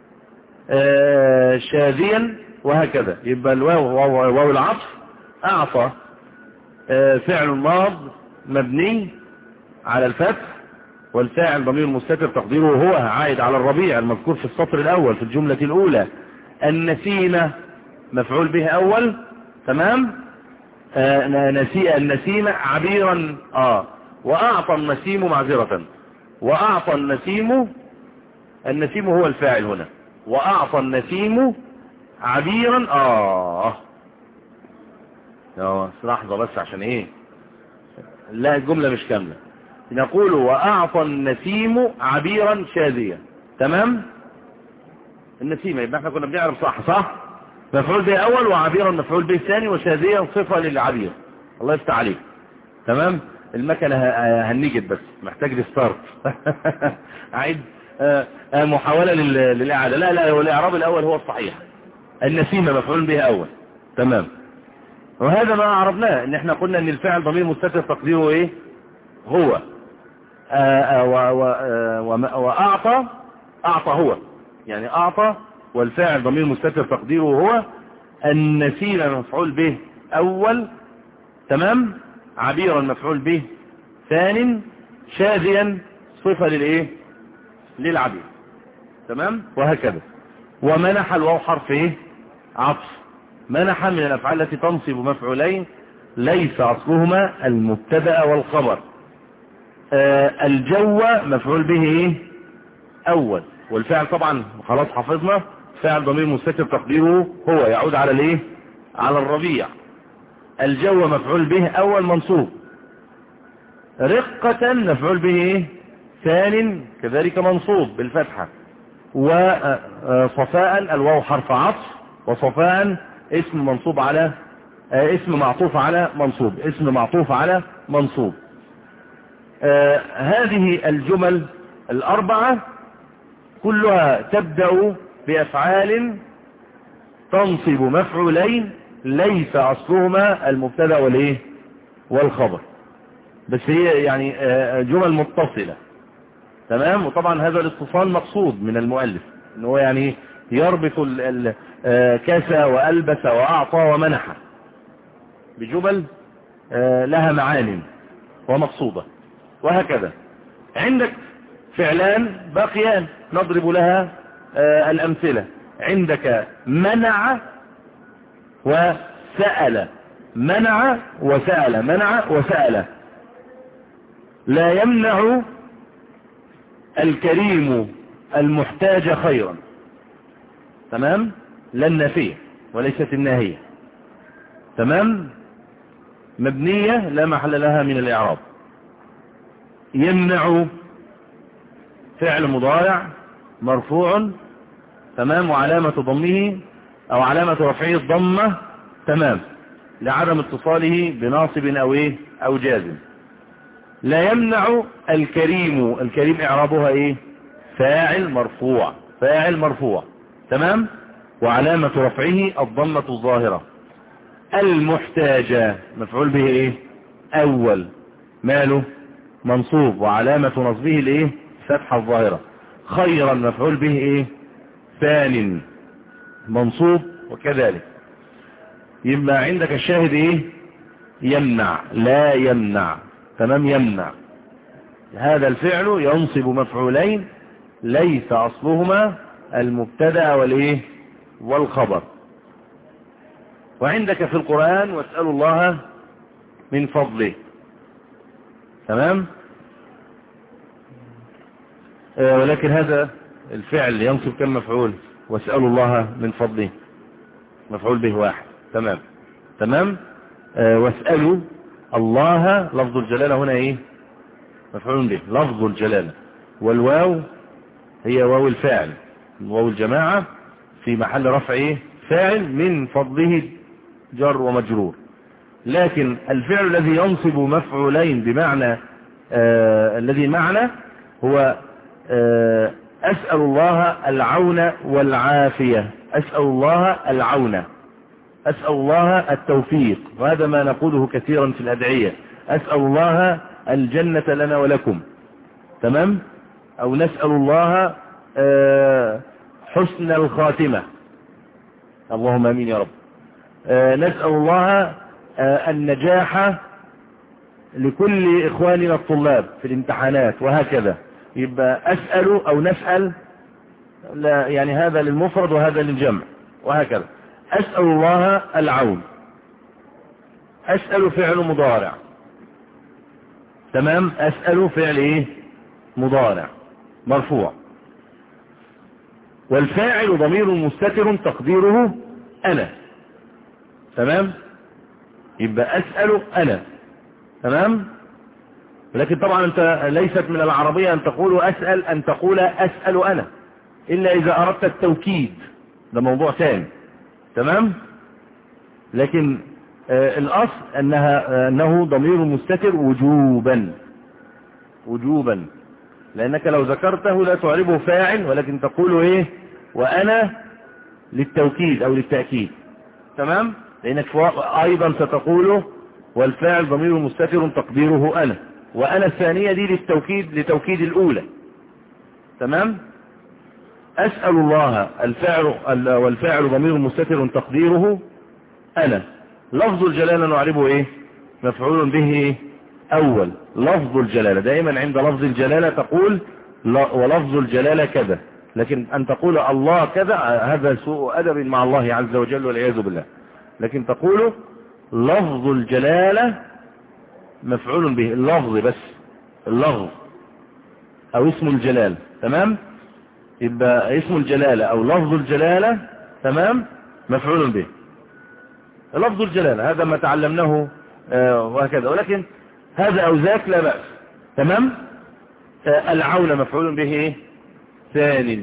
آه شاذيا وهكذا. يبقى الواو واو العطف. أعطى آه فعل ماض مبني على الفتح والفاعل ضمير مستتر تقديره هو عائد على الربيع المذكور في السطر الأول في الجملة الأولى. النسيم مفعول به أول. تمام. آه نسي النسيم عبيرا آه وأعطى النسيم معذرة. وأعطى النسيم النسيم هو الفاعل هنا. وأعطى النسيم عبيرا آه اه لحظة بس عشان ايه لا الجملة مش كاملة. نقول وأعطى النسيم عبيرا شاذيا. تمام. النسيم يبقى احنا كنا بنعرف صح صح مفعول به أول وعبيرا مفعول به ثاني وشاذيا صفة للعبير. الله يفتح عليك. تمام. المكنة هنجد بس محتاج ريستارت. عيد آه آه محاولة للإعادة. لا لا هو الإعراب الأول هو الصحيح. النسيم مفعول به أول. تمام. وهذا ما عرفناه ان احنا قلنا ان الفعل ضمير مستتر تقديره ايه هو. آآ آآ و و وأعطى أعطى هو يعني أعطى والفاعل ضمير مستتر تقديره هو. النسيم مفعول به أول. تمام. عبيرا مفعول به ثان. شاذيا صفة للإيه للعبير. تمام. وهكذا. ومنح الواو حرف إيه عطف. منح من الأفعال التي تنصب مفعولين ليس أصلهما المبتدأ والخبر. آه الجو مفعول به إيه أول والفعل طبعا خلاص حفظنا فعل ضمير مستتر تقديره هو يعود على الإيه على الربيع. الجو مفعول به أول منصوب. رقة مفعول به إيه ثان كذلك منصوب بالفتحة. وصفاء الواو حرف عطف. وصفاء اسم منصوب على آه اسم معطوف على منصوب. اسم معطوف على منصوب. آه هذه الجمل الأربعة كلها تبدأ بأفعال تنصب مفعولين ليس أصلهما المبتدأ والإيه والخبر بس هي يعني آه جمل متصلة. تمام. وطبعا هذا الاتصال مقصود من المؤلف ان هو يعني يربط ال ال كسى وألبس وأعطى ومنح بجمل لها معان ومقصودة وهكذا. عندك فعلان باقيان نضرب لها الأمثلة. عندك منع وسأل. منع وسأل. منع وسأل. لا يمنع الكريم المحتاج خيرا. تمام. لا النافية وليست الناهية. تمام. مبنية لا محل لها من الإعراب. يمنع فعل مضارع مرفوع. تمام. وعلامة ضمه أو علامة رفعه الضمة. تمام. لعدم اتصاله بناصب أو إيه أو جازم. لا يمنع الكريم. الكريم إعرابها إيه فاعل مرفوع. فاعل مرفوع. تمام. وعلامة رفعه الضمة الظاهرة. المحتاجة مفعول به ايه اول ماله منصوب وعلامة نصبه الايه فتحة الظاهرة. خيرا مفعول به ايه ثان منصوب وكذلك. يبقى عندك الشاهد ايه يمنع. لا يمنع. تمام. يمنع هذا الفعل ينصب مفعولين ليس اصلهما المبتدأ والايه والخبر. وعندك في القرآن واسألوا الله من فضله. تمام. آه ولكن هذا الفعل ينصب كم مفعول؟ واسألوا الله من فضله، مفعول به واحد. تمام تمام. آه واسألوا الله، لفظ الجلالة هنا ايه؟ مفعول به، لفظ الجلالة. والواو هي واو الفاعل، واو الجماعة في محل رفع ايه؟ فاعل من فضله، جر ومجرور. لكن الفعل الذي ينصب مفعولين بمعنى آه الذي معنى هو آه أسأل الله العون والعافية، أسأل الله العون، أسأل الله التوفيق، وهذا ما نقوله كثيرا في الأدعية، أسأل الله الجنة لنا ولكم. تمام. أو نسأل الله آه حسن الخاتمة، اللهم امين يا رب. آه نسأل الله آه النجاح لكل إخواننا الطلاب في الامتحانات، وهكذا. يبقى أسأل أو نسأل، لا يعني هذا للمفرد وهذا للجمع، وهكذا. أسأل الله العون، أسأل فعل مضارع. تمام. أسأل فعل إيه؟ مضارع مرفوع، والفاعل ضمير مستتر تقديره أنا. تمام. يبقى أسأل أنا. تمام. لكن طبعا أنت ليست من العربية أن تقول أسأل، أن تقول أسأل أنا، إلا إذا أردت التوكيد، ده موضوع ثاني. تمام. لكن آه الأصل أنها آه أنه ضمير مستتر وجوبا، وجوبا، لأنك لو ذكرته لا تعربه فاعل، ولكن تقول إيه؟ وأنا للتوكيد أو للتأكيد. تمام. لأنك أيضا ستقوله والفاعل ضمير مستتر تقديره أنا، وأنا الثانية دي للتوكيد، لتوكيد الأولى. تمام. أسأل الله الفاعل، والفاعل ضمير مستتر تقديره أنا. لفظ الجلالة نعربه إيه؟ مفعول به إيه؟ أول. لفظ الجلالة دائما عند لفظ الجلالة تقول ولفظ الجلالة كذا، لكن أن تقول الله كذا هذا سوء أدب مع الله عز وجل والعياذ بالله. لكن تقول لفظ الجلالة مفعول به، اللفظ بس، اللفظ أو اسم الجلال. تمام. يبقى اسم الجلالة أو لفظ الجلالة، تمام، مفعول به. لفظ الجلالة هذا ما تعلمناه آه وهكذا، ولكن هذا أو ذاك لا بأس. تمام. آه العون مفعول به إيه؟ ثان.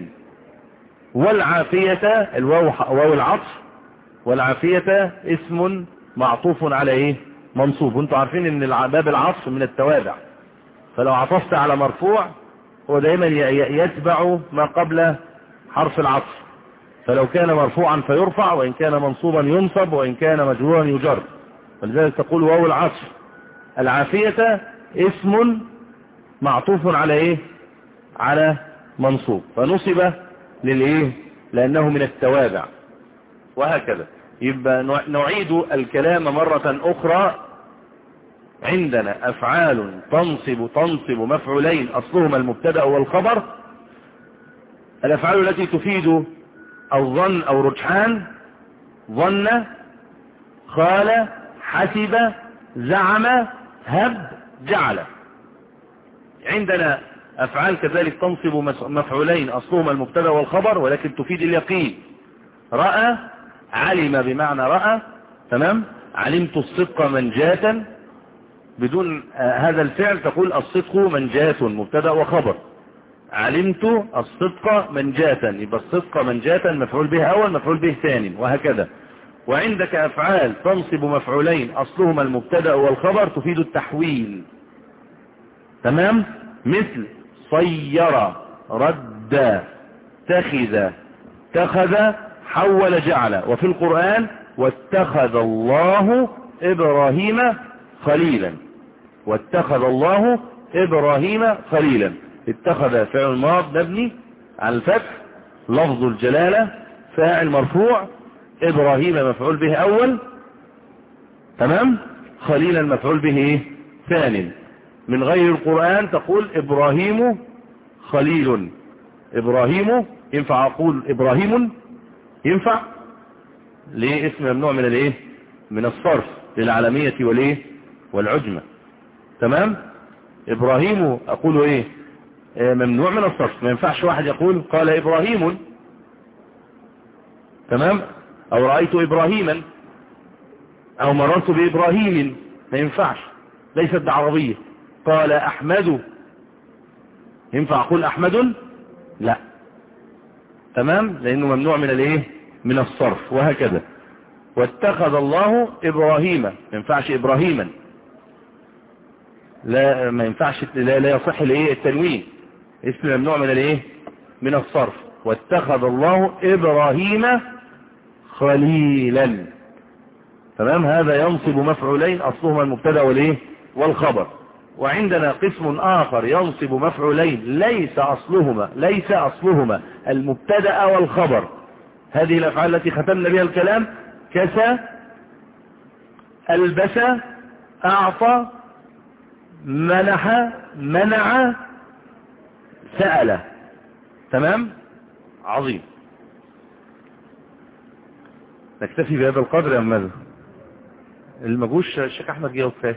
والعافية الواو واو العطف، والعافية اسم معطوف على إيه؟ منصوب. وانتم عارفين ان باب العطف من التوابع، فلو عطفت على مرفوع هو دائما يتبع ما قبل حرف العطف، فلو كان مرفوعا فيرفع، وإن كان منصوبا ينصب، وإن كان مجرورا يجر. فلذلك تقول واو العطف. العافية اسم معطوف على ايه؟ على منصوب، فنصب للايه؟ لأنه من التوابع، وهكذا. يبقى نعيد الكلام مرة أخرى. عندنا أفعال تنصب تنصب مفعولين أصلهما المبتدأ والخبر. الأفعال التي تفيد الظن أو رجحان: ظن، قال، حسب، زعم، هب، جعل. عندنا أفعال كذلك تنصب مفعولين أصلهما المبتدأ والخبر ولكن تفيد اليقين: رأى، علم بمعنى رأى. تمام. علمت الصدق منجاة، بدون هذا الفعل تقول الصدق منجاة مبتدأ وخبر. علمت الصدق منجاة، يبقى الصدق منجاة مفعول به أول، مفعول به ثاني، وهكذا. وعندك أفعال تنصب مفعولين أصلهما المبتدأ والخبر تفيد التحويل. تمام. مثل صير، رد، اتخذ، اتخذ، حول، جعل. وفي القرآن: واتخذ الله إبراهيم خليلا، واتخذ الله إبراهيم خليلا. اتخذ فعل ماض مبني على الفتح، لفظ الجلالة فاعل مرفوع، إبراهيم مفعول به أول، تمام، خليلا مفعول به إيه؟ ثاني. من غير القرآن تقول إبراهيم خليل. إبراهيم ينفع أقول إبراهيم؟ ينفع؟ ليه؟ اسم ممنوع من الايه؟ من الصرف للعالمية والايه؟ والعجمة. تمام. إبراهيم أقول إيه؟ ممنوع من الصرف. ما ينفعش واحد يقول قال إبراهيم، تمام، أو رأيت إبراهيما، أو مررت بإبراهيم، ما ينفعش، ليست بعربية. قال أحمد، ينفع أقول أحمد؟ لا، تمام، لأنه ممنوع من الإيه؟ من الصرف. وهكذا واتخذ الله إبراهيم، ما ينفعش إبراهيما، لا ما ينفعش، لا, لا يصح الإيه؟ التنوين، اسم ممنوع من الإيه؟ من الصرف. واتخذ الله إبراهيم خليلا، تمام، هذا ينصب مفعولين أصلهما المبتدا والإيه؟ والخبر. وعندنا قسم آخر ينصب مفعولين ليس أصلهما ليس أصلهما المبتدا والخبر. هذه الأفعال التي ختمنا بها الكلام: كسى، ألبس، أعطى، منح، منع، سأل. تمام، عظيم. نكتفي بهذا القدر يا ماذا؟ المجوش الشيخ أحمد جاوب فيه.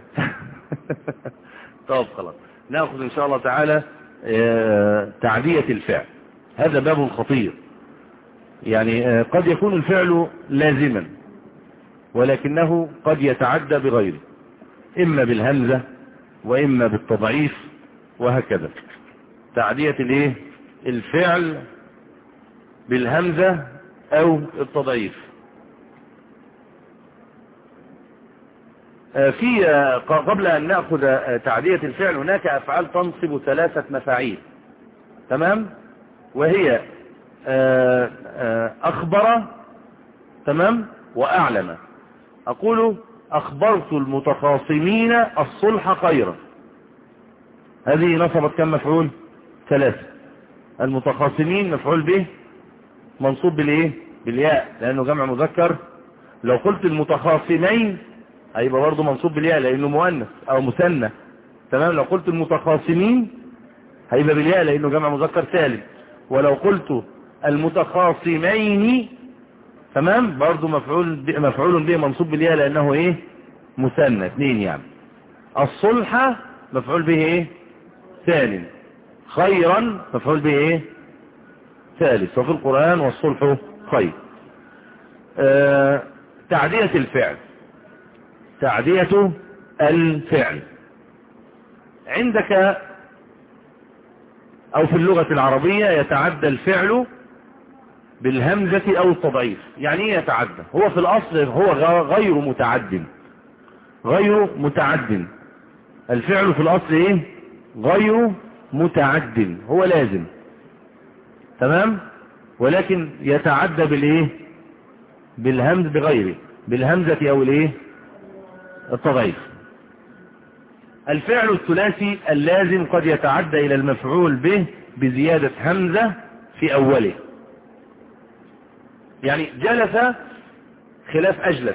طب خلاص، نأخذ إن شاء الله تعالى تعدية الفعل. هذا باب خطير، يعني قد يكون الفعل لازما ولكنه قد يتعدى بغيره، إما بالهمزة وإما بالتضعيف وهكذا. تعدية الايه؟ الفعل بالهمزة أو التضعيف. في قبل أن نأخذ تعدية الفعل هناك أفعال تنصب ثلاثة مفاعيل، تمام، وهي أخبر، تمام، وأعلم. أقول أخبرت المتخاصمين الصلح خيرا، هذه نصبت كم مفعول؟ ثلاثة. المتخاصمين مفعول به منصوب بالإيه؟ بالياء لأنه جمع مذكر. لو قلت المتخاصمين هيبقى برضه منصوب بالياء لأنه مؤنث أو مثنى، تمام. لو قلت المتخاصمين هيبقى بالياء لأنه جمع مذكر سالم. ولو قلت المتخاصمين، تمام، برضه مفعول مفعول به منصوب بالياء لأنه إيه؟ مثنى، اثنين يعني. الصلح مفعول به إيه؟ ثاني. خيرا مفعول به إيه؟ ثالث. وفي القرآن والصلح خير. آه تعدية الفعل. تعدية الفعل عندك أو في اللغة العربية يتعدى الفعل بالهمزة أو التضعيف. يعني ايه يتعدى؟ هو في الأصل هو غير متعد، غير متعد. الفعل في الأصل ايه؟ غير متعد، هو لازم، تمام، ولكن يتعدى بالايه؟ بالهمز، بغيره، بالهمزة أو الايه؟ التضعيف. الفعل الثلاثي اللازم قد يتعدى إلى المفعول به بزيادة همزة في أوله. يعني جلس خلاف أجلس.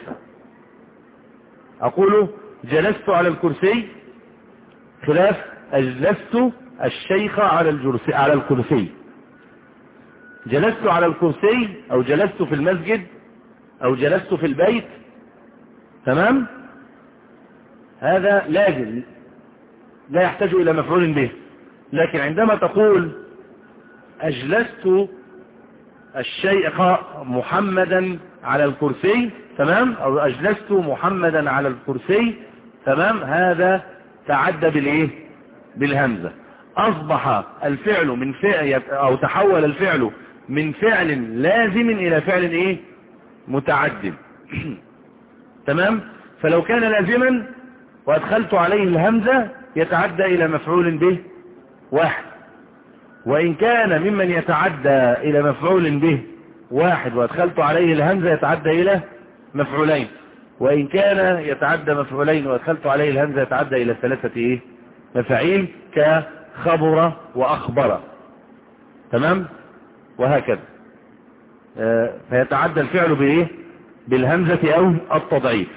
أقول جلست على الكرسي خلاف أجلست الشيخ على الجرسي على الكرسي. جلست على الكرسي أو جلست في المسجد أو جلست في البيت، تمام، هذا لازم لا يحتاج إلى مفعول به. لكن عندما تقول أجلست الشيخ محمدا على الكرسي، تمام، أو أجلست محمدا على الكرسي، تمام، هذا تعدى بالإيه؟ بالهمزة. أصبح الفعل من فعل أو تحول الفعل من فعل لازم إلى فعل إيه؟ متعد. تمام. فلو كان لازما وأدخلت عليه الهمزة يتعدى إلى مفعول به واحد، وإن كان ممن يتعدى إلى مفعول به واحد وأدخلت عليه الهمزة يتعدى إلى مفعولين، وإن كان يتعدى مفعولين وأدخلت عليه الهمزة يتعدى إلى ثلاثة إيه؟ مفاعيل، كخبر وأخبر، تمام، وهكذا. آه فيتعدى الفعل بإيه؟ بالهمزة أو التضعيف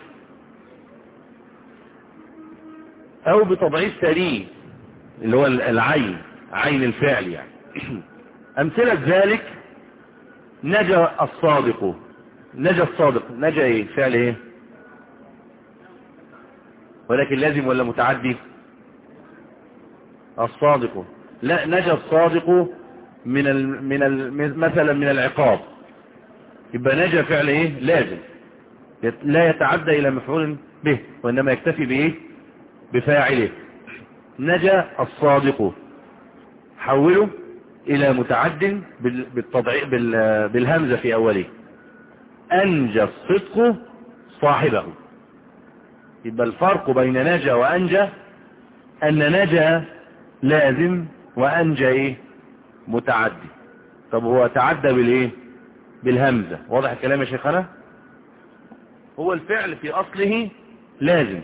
أو بتضعيف ثاني اللي هو العين، عين الفعل يعني. أمثلة ذلك نجا الصادق. نجا الصادق، نجا ايه؟ فعل ايه؟ ولكن لازم ولا متعدي؟ الصادق. لا، نجا الصادق من ال من ال مثلا من العقاب، يبقى نجا فعل ايه لازم لا يتعدى الى مفعول به، وانما يكتفي بايه بفاعله. نجا الصادق حوله الى متعد بالتضعيف بالهمزة في اوله. انجى الصدق صاحبه. يبقى الفرق بين نجا وانجى ان نجا لازم وانجى ايه متعدي. طب هو تعدى بالايه بالهمزة. واضح الكلام يا شيخنا؟ هو الفعل في اصله لازم،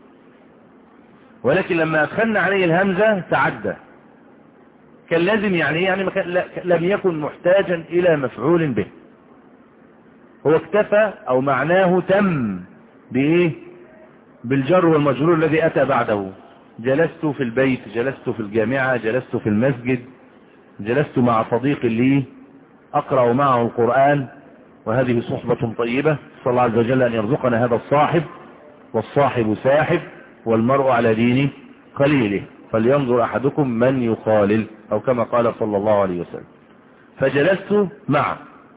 ولكن لما ادخلنا عليه الهمزة تعدى. كان لازم يعني ايه؟ يعني لم يكن محتاجا الى مفعول به، هو اكتفى او معناه تم بايه بالجر والمجرور الذي اتى بعده. جلست في البيت، جلست في الجامعة، جلست في المسجد، جلست مع صديق لي اقرأ معه القرآن، وهذه صحبة طيبة. صلى الله عز وجل ان يرزقنا هذا الصاحب، والصاحب ساحب، والمرء على دين خليله، فلينظر احدكم من يخالل، او كما قال صلى الله عليه وسلم. فجلست معه،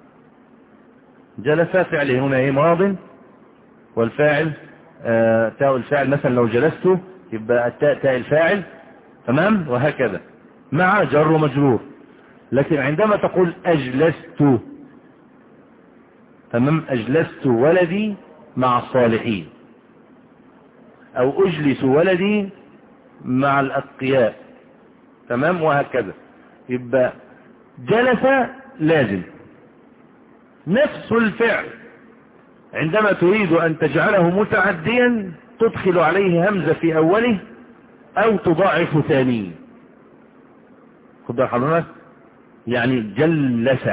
جلس فعل هنا ايه ماض، والفاعل آه تاء الفاعل. مثلا لو جلست يبقى التاء تاء الفاعل، تمام، وهكذا مع جر ومجرور. لكن عندما تقول اجلست، تمام، اجلست ولدي مع الصالحين، او اجلس ولدي مع الاتقياء، تمام، وهكذا. يبقى جلس لازم. نفس الفعل عندما تريد ان تجعله متعديا تدخل عليه همزة في اوله او تضاعف ثانيه. خد بال حضرتك، يعني جلس،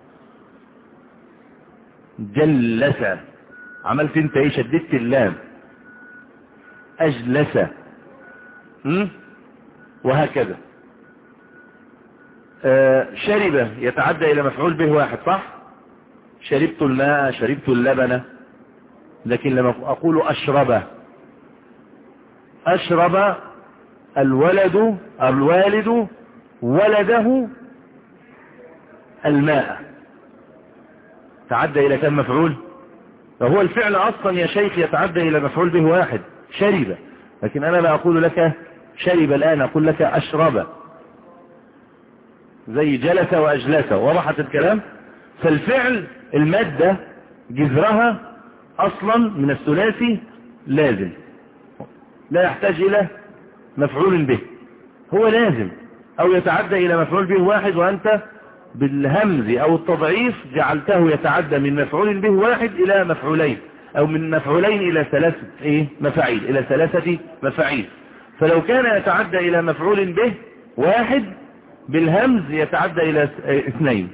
جلس، عملت انت ايه؟ شددت اللام. اجلس، م? وهكذا. آه شرب يتعدى الى مفعول به واحد، صح؟ شربت الماء، شربت اللبن. لكن لما اقول اشرب، اشرب الولد الوالد ولده الماء، تعدى الى كم مفعول؟ فهو الفعل اصلا يا شيخ يتعدى الى مفعول به واحد، شرب. لكن انا لا اقول لك شرب الان، اقول لك اشرب، زي جلس واجلس. وضحت الكلام؟ فالفعل المادة جذرها اصلا من الثلاثي لازم، لا يحتاج الى مفعول به، هو لازم، او يتعدى الى مفعول به واحد، وانت بالهمز او التضعيف جعلته يتعدى من مفعول به واحد الى مفعولين، او من مفعولين الى ثلاثة ايه مفاعيل، الى ثلاثة مفاعيل. فلو كان يتعدى الى مفعول به واحد بالهمز يتعدى الى اثنين،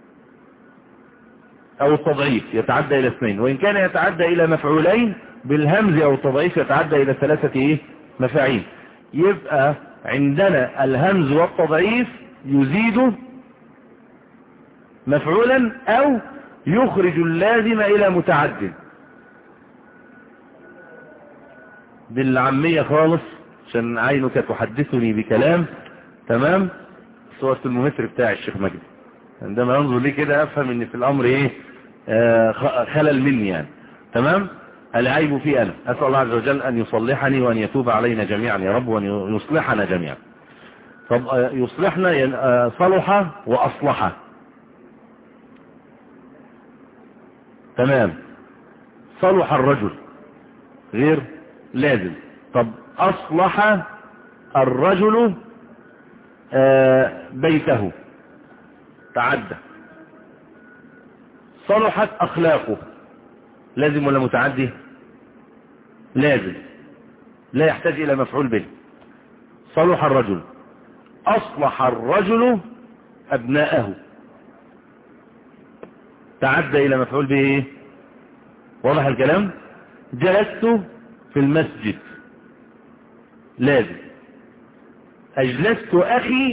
او التضعيف يتعدى الى اثنين. وان كان يتعدى الى مفعولين بالهمز او التضعيف يتعدى الى ثلاثة ايه مفاعيل. يبقى عندنا الهمز والتضعيف يزيد مفعولا او يخرج اللازم الى متعدد. بالعامية خالص عشان عينك تحدثني بكلام، تمام. صورة الممثل بتاع الشيخ مجدي عندما ينظر لي كده افهم ان في الامر ايه آه خلل مني يعني، تمام. العيب في انا. اسأل الله عز وجل ان يصلحني وان يتوب علينا جميعا يا رب، وان يصلحنا جميعا. طب آه يصلحنا آه صلح واصلح، تمام. صلح الرجل غير لازم. طب اصلح الرجل آه بيته، تعدى. صلحت اخلاقه، لازم ولا متعدي؟ لازم، لا يحتاج الى مفعول به. صلح الرجل، اصلح الرجل ابناءه، تعدى الى مفعول به ايه؟ واضح الكلام؟ جلست في المسجد، لازم. اجلست اخي،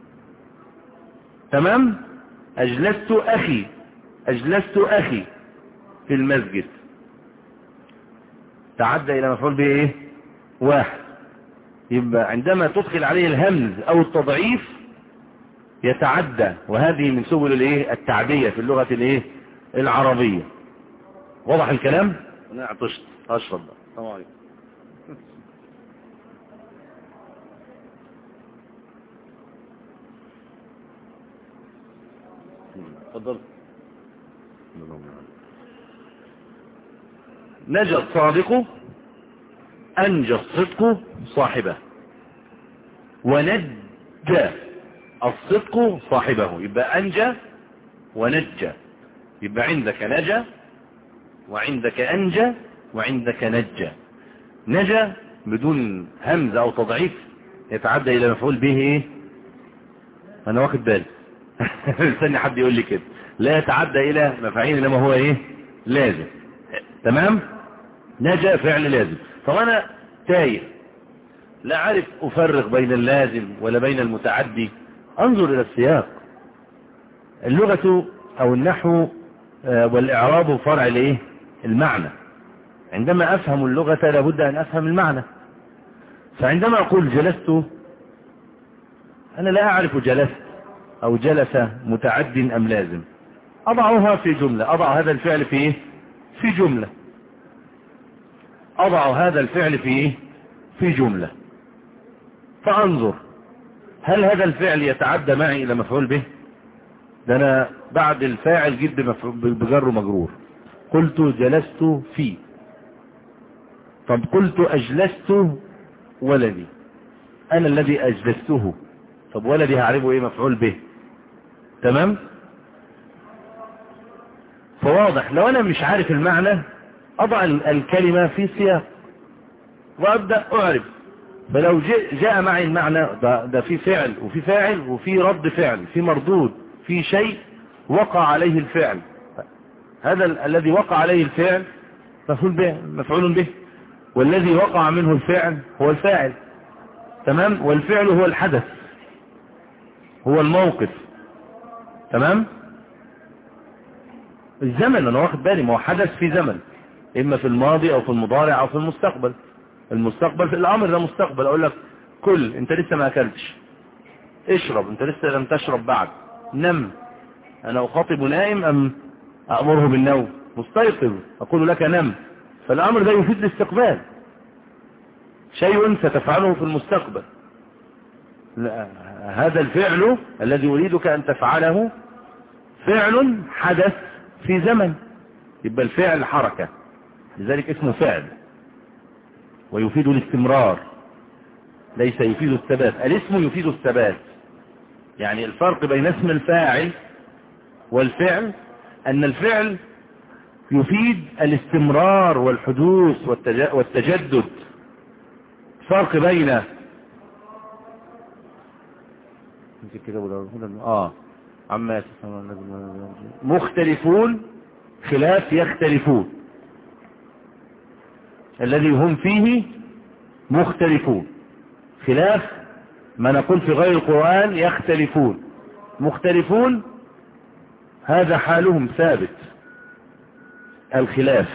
تمام، اجلست اخي، اجلست اخي في المسجد، تعدى الى مفعول به ايه؟ واحد. يبقى عندما تدخل عليه الهمز او التضعيف يتعدى، وهذه من سبل الايه التعدية في اللغة الايه العربية. واضح الكلام؟ انا عطشت اشرب بقى. السلام عليكم. اتفضل. نجى الصادق انجى الصدق صاحبه، ونجى الصدق صاحبه. يبقى انجى ونجى، يبقى عندك نجى وعندك انجى وعندك نجى. نجى بدون همزة او تضعيف يتعدى الى مفعول به ايه؟ انا واخد بالي استني حد يقول لي كده. لا يتعدى الى مفعول انما هو ايه؟ لازم. تمام؟ نجى فعل لازم. طب انا تايه لا عارف افرق بين اللازم ولا بين المتعدي، انظر الى السياق. اللغة او النحو والاعراب فرع لايه؟ المعنى. عندما افهم اللغة لابد ان افهم المعنى. فعندما اقول جلست، انا لا اعرف جلست او جلس متعد ام لازم، اضعها في جملة. اضع هذا الفعل في ايه؟ في جملة. اضع هذا الفعل في ايه؟ في جملة. فانظر هل هذا الفعل يتعدى معي الى مفعول به؟ ده انا بعد الفاعل جد بجر مجرور. قلت جلست في، طب قلت اجلست ولدي، انا الذي اجلسته، طب ولدي هعرفه ايه؟ مفعول به. تمام؟ فواضح لو انا مش عارف المعنى اضع الكلمة في سياق وابدأ اعرف. فلو جاء معي المعنى ده, ده في فعل وفي فاعل وفي رد فعل، في مردود، في شيء وقع عليه الفعل، هذا ال الذي وقع عليه الفعل مفعول به، مفعول به، والذي وقع منه الفعل هو الفاعل. تمام؟ والفعل هو الحدث، هو الموقف. تمام؟ الزمن انا واخد بالي، ما هو حدث في زمن، اما في الماضي او في المضارع او في المستقبل. المستقبل في الامر ده مستقبل. اقول لك كل، انت لسه ما اكلتش. اشرب، انت لسه لم تشرب بعد. نم، انا اخاطب نائم ام امره بالنوم؟ مستيقظ، اقول لك نم. فالامر ده يفيد الاستقبال، شيء ستفعله في المستقبل. هذا الفعل الذي اريدك ان تفعله فعل حدث في زمن، يبقى الفعل حركة، لذلك اسمه فعل ويفيد الاستمرار، ليس يفيد الثبات. الاسم يفيد الثبات. يعني الفرق بين اسم الفاعل والفعل ان الفعل يفيد الاستمرار والحدوث والتجدد. فرق بين اه عما مختلفون خلاف يختلفون، الذي هم فيه مختلفون، خلاف ما نقول في غير القرآن يختلفون. مختلفون هذا حالهم ثابت، الخلاف.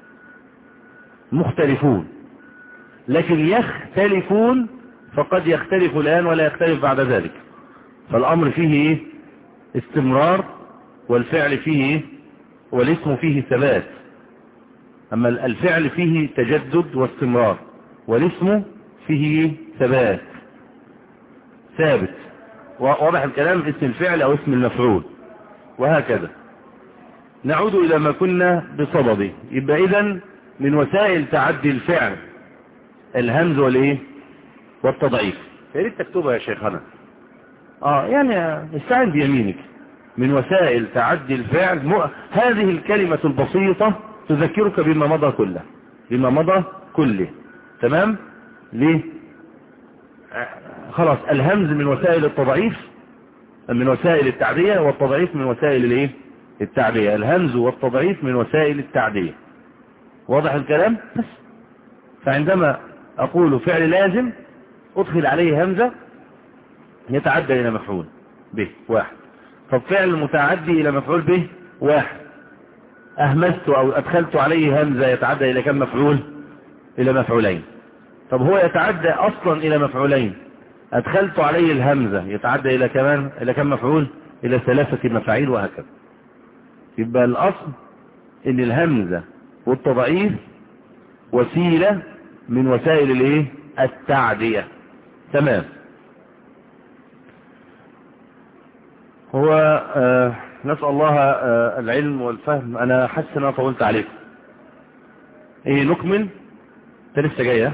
مختلفون، لكن يختلفون فقد يختلف الآن ولا يختلف بعد ذلك. فالأمر فيه إيه؟ استمرار، والفعل فيه إيه؟ والاسم فيه ثبات. أما الفعل فيه تجدد واستمرار، والاسم فيه ثبات ثابت. واضح الكلام؟ اسم الفعل أو اسم المفعول، وهكذا. نعود إلى ما كنا بصدده. يبقى إذن من وسائل تعدي الفعل الهمز والإيه والتضعيف. يا ريت تكتبها يا شيخنا. آه يعني استعن بيمينك. من وسائل تعدي الفعل م... هذه الكلمة البسيطة تذكرك بما مضى كله، بما مضى كله. تمام؟ ليه؟ خلاص، الهمز من وسائل التضعيف، من وسائل التعدية، والتضعيف من وسائل الايه التعدية. الهمز والتضعيف من وسائل التعدية. واضح الكلام؟ بس. فعندما اقول فعل لازم ادخل عليه همزة يتعدى الى مفعول به واحد. طب فعل متعدي الى مفعول به واحد، اهمزت او ادخلت عليه همزة يتعدى الى كم مفعول؟ الى مفعولين. طب هو يتعدى اصلا الى مفعولين، ادخلت عليه الهمزة يتعدى الى كمان الى كم مفعول؟ الى ثلاثة مفاعيل وهكذا. يبقى الاصل ان الهمزة والتضعيف وسيلة من وسائل الايه؟ التعدية. تمام. هو آه نسأل الله آه العلم والفهم. انا حاسس ان انا طولت عليكم. ايه نكمل؟ انت لسه جايه؟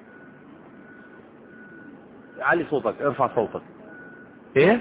علي صوتك، ارفع صوتك. ايه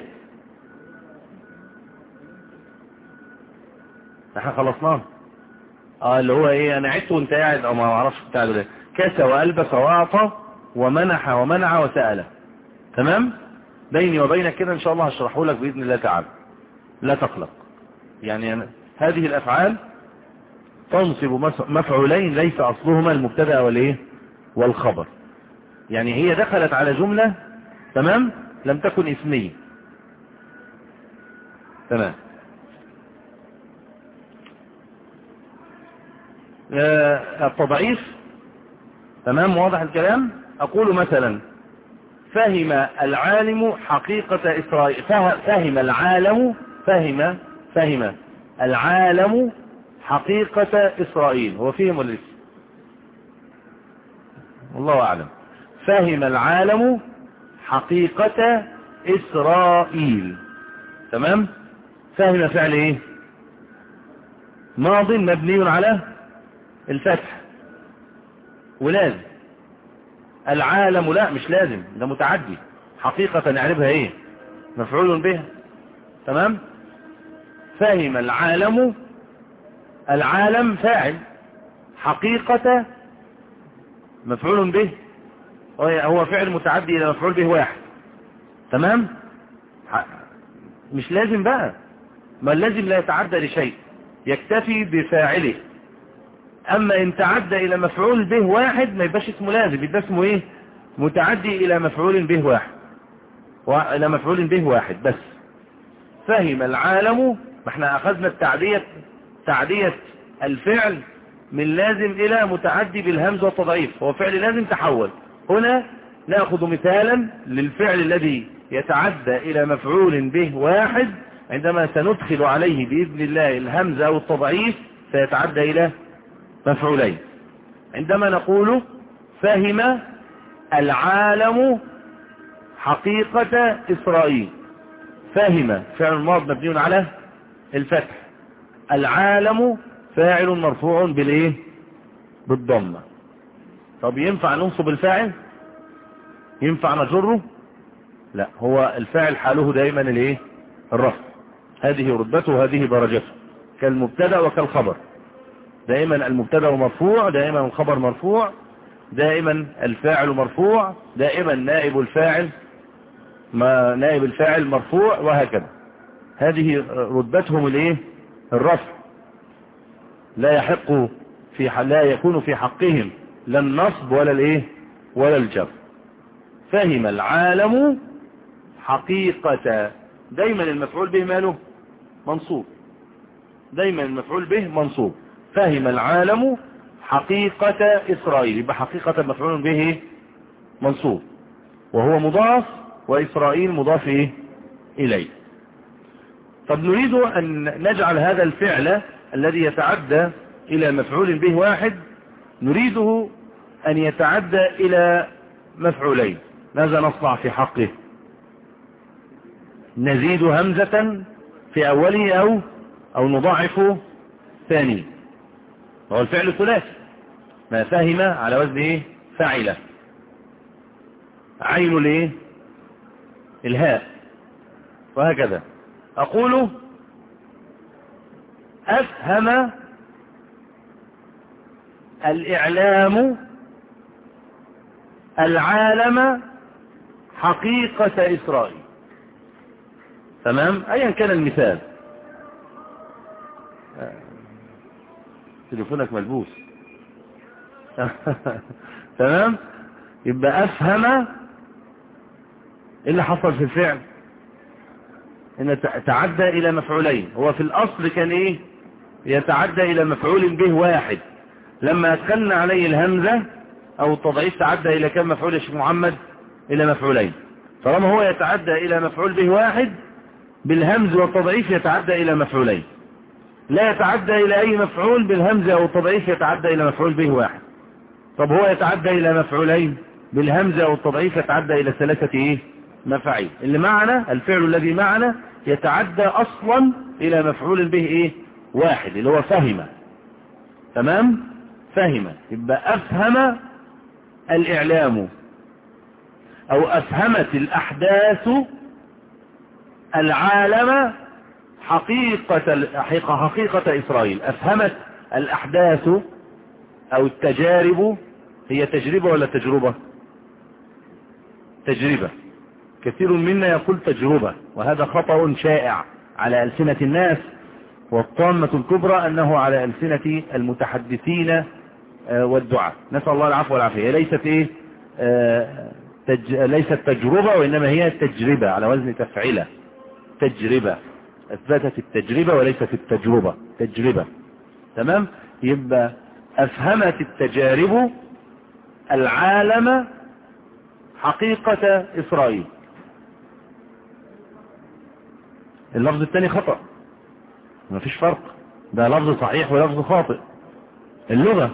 احنا خلصناه؟ اه اللي هو ايه، انا عدت وانت قاعد او ما اعرفش بتاع ده. كاس والبس واعطى ومنح ومنع وسأل. تمام. بيني وبينك كده ان شاء الله هشرحه لك باذن الله تعالى، لا تقلق. يعني أنا هذه الافعال تنصب مفعولين ليس اصلهما المبتدا والايه والخبر. يعني هي دخلت على جملة تمام لم تكن اسمية. تمام. آه التضعيف. تمام واضح الكلام. اقول مثلا فهم العالم حقيقة إسرائيل. فهم العالم فهم فهم العالم حقيقة إسرائيل. هو فهم ولا لسه؟ والله أعلم. فهم العالم حقيقة إسرائيل. تمام. فهم فعل ايه؟ ماض مبني على الفتح ولازم. العالم لا مش لازم، ده متعدي. حقيقة نعرفها ايه؟ مفعول به. تمام. فهم العالم. العالم فاعل، حقيقة مفعول به. هو فعل متعدي الى مفعول به واحد. تمام. مش لازم بقى، ما اللازم لا يتعدى لشيء، يكتفي بفاعله. اما ان تعدى الى مفعول به واحد ما يبقاش اسمه لازم، يبقى اسمه ايه؟ متعدي الى مفعول به واحد، الى مفعول به واحد بس. فهم العالم. ما احنا اخذنا التعدية، تعدية الفعل من لازم الى متعدي بالهمزة والتضعيف. هو فعل لازم تحول. هنا نأخذ مثالا للفعل الذي يتعدى الى مفعول به واحد، عندما سندخل عليه بإذن الله الهمزة او التضعيف سيتعدى الى مفعولين. عندما نقول فهم العالم حقيقة إسرائيل. فهم فعل ماض مبني على الفتح، العالم فاعل مرفوع بالايه؟ بالضمة. طب ينفع ننصب الفاعل؟ ينفع نجره؟ لا، هو الفاعل حاله دائما الايه؟ الرفع. هذه رتبته وهذه درجته، كالمبتدا وكالخبر. دائما المبتدا مرفوع، دائما الخبر مرفوع، دائما الفاعل مرفوع، دائما نائب الفاعل ما نائب الفاعل مرفوع، وهكذا. هذه رتبتهم الايه؟ الرفع. لا يحق في لا يكون في حقهم لا النصب ولا الايه ولا الجر. فهم العالم حقيقة. دايما المفعول به ماله؟ منصوب. دايما المفعول به منصوب. فهم العالم حقيقة إسرائيل، يبقى حقيقة مفعول به منصوب، وهو مضاف، وإسرائيل مضاف إيه؟ إليه. طب نريد أن نجعل هذا الفعل الذي يتعدى إلى مفعول به واحد، نريده أن يتعدى إلى مفعولين. ماذا نصنع في حقه؟ نزيد همزة في أوله أو أو نضاعف ثاني. هو الفعل ثلاثي، ما فهم على وزن ايه؟ فعل. عين الايه؟ الهاء، وهكذا. اقول افهم الاعلام العالم حقيقة اسرائيل. تمام. ايا كان المثال. تليفونك ملبوس. تمام. يبقى افهم ايه اللي حصل في الفعل؟ ان تعدى الى مفعولين. هو في الاصل كان ايه؟ يتعدى الى مفعول به واحد. لما ادخلنا عليه الهمزة او التضعيف تعدى الى كم مفعول يا شيخ محمد؟ الى مفعولين. طالما هو يتعدى الى مفعول به واحد بالهمز والتضعيف يتعدى الى مفعولين، لا يتعدى الى اي مفعول بالهمز او التضعيف يتعدى الى مفعول به واحد. طب هو يتعدى الى مفعولين بالهمزة او التضعيف يتعدى الى ثلاثة ايه مفاعيل. اللي معنا الفعل الذي معنا يتعدى اصلا الى مفعول به ايه واحد اللي هو فهم. تمام؟ فهم. يبقى افهم الاعلام او افهمت الاحداث العالم حقيقة حقيقة, حقيقة اسرائيل. افهمت الاحداث او التجارب، هي تجربة ولا تجربة؟ تجربة. كثير منا يقول تجربة، وهذا خطأ شائع على ألسنة الناس، والطامة الكبرى أنه على ألسنة المتحدثين والدعاء. نسأل الله العفو والعافية. ليست إيه تج... ليست تجربة، وإنما هي تجربة على وزن تفعيلة. تجربة أثبتت التجربة وليست التجربة، تجربة. تمام؟ يبقى أفهمت التجارب العالم حقيقة إسرائيل. اللفظ الثاني خطأ، ما فيش فرق، ده لفظ صحيح ولفظ خاطئ. اللغة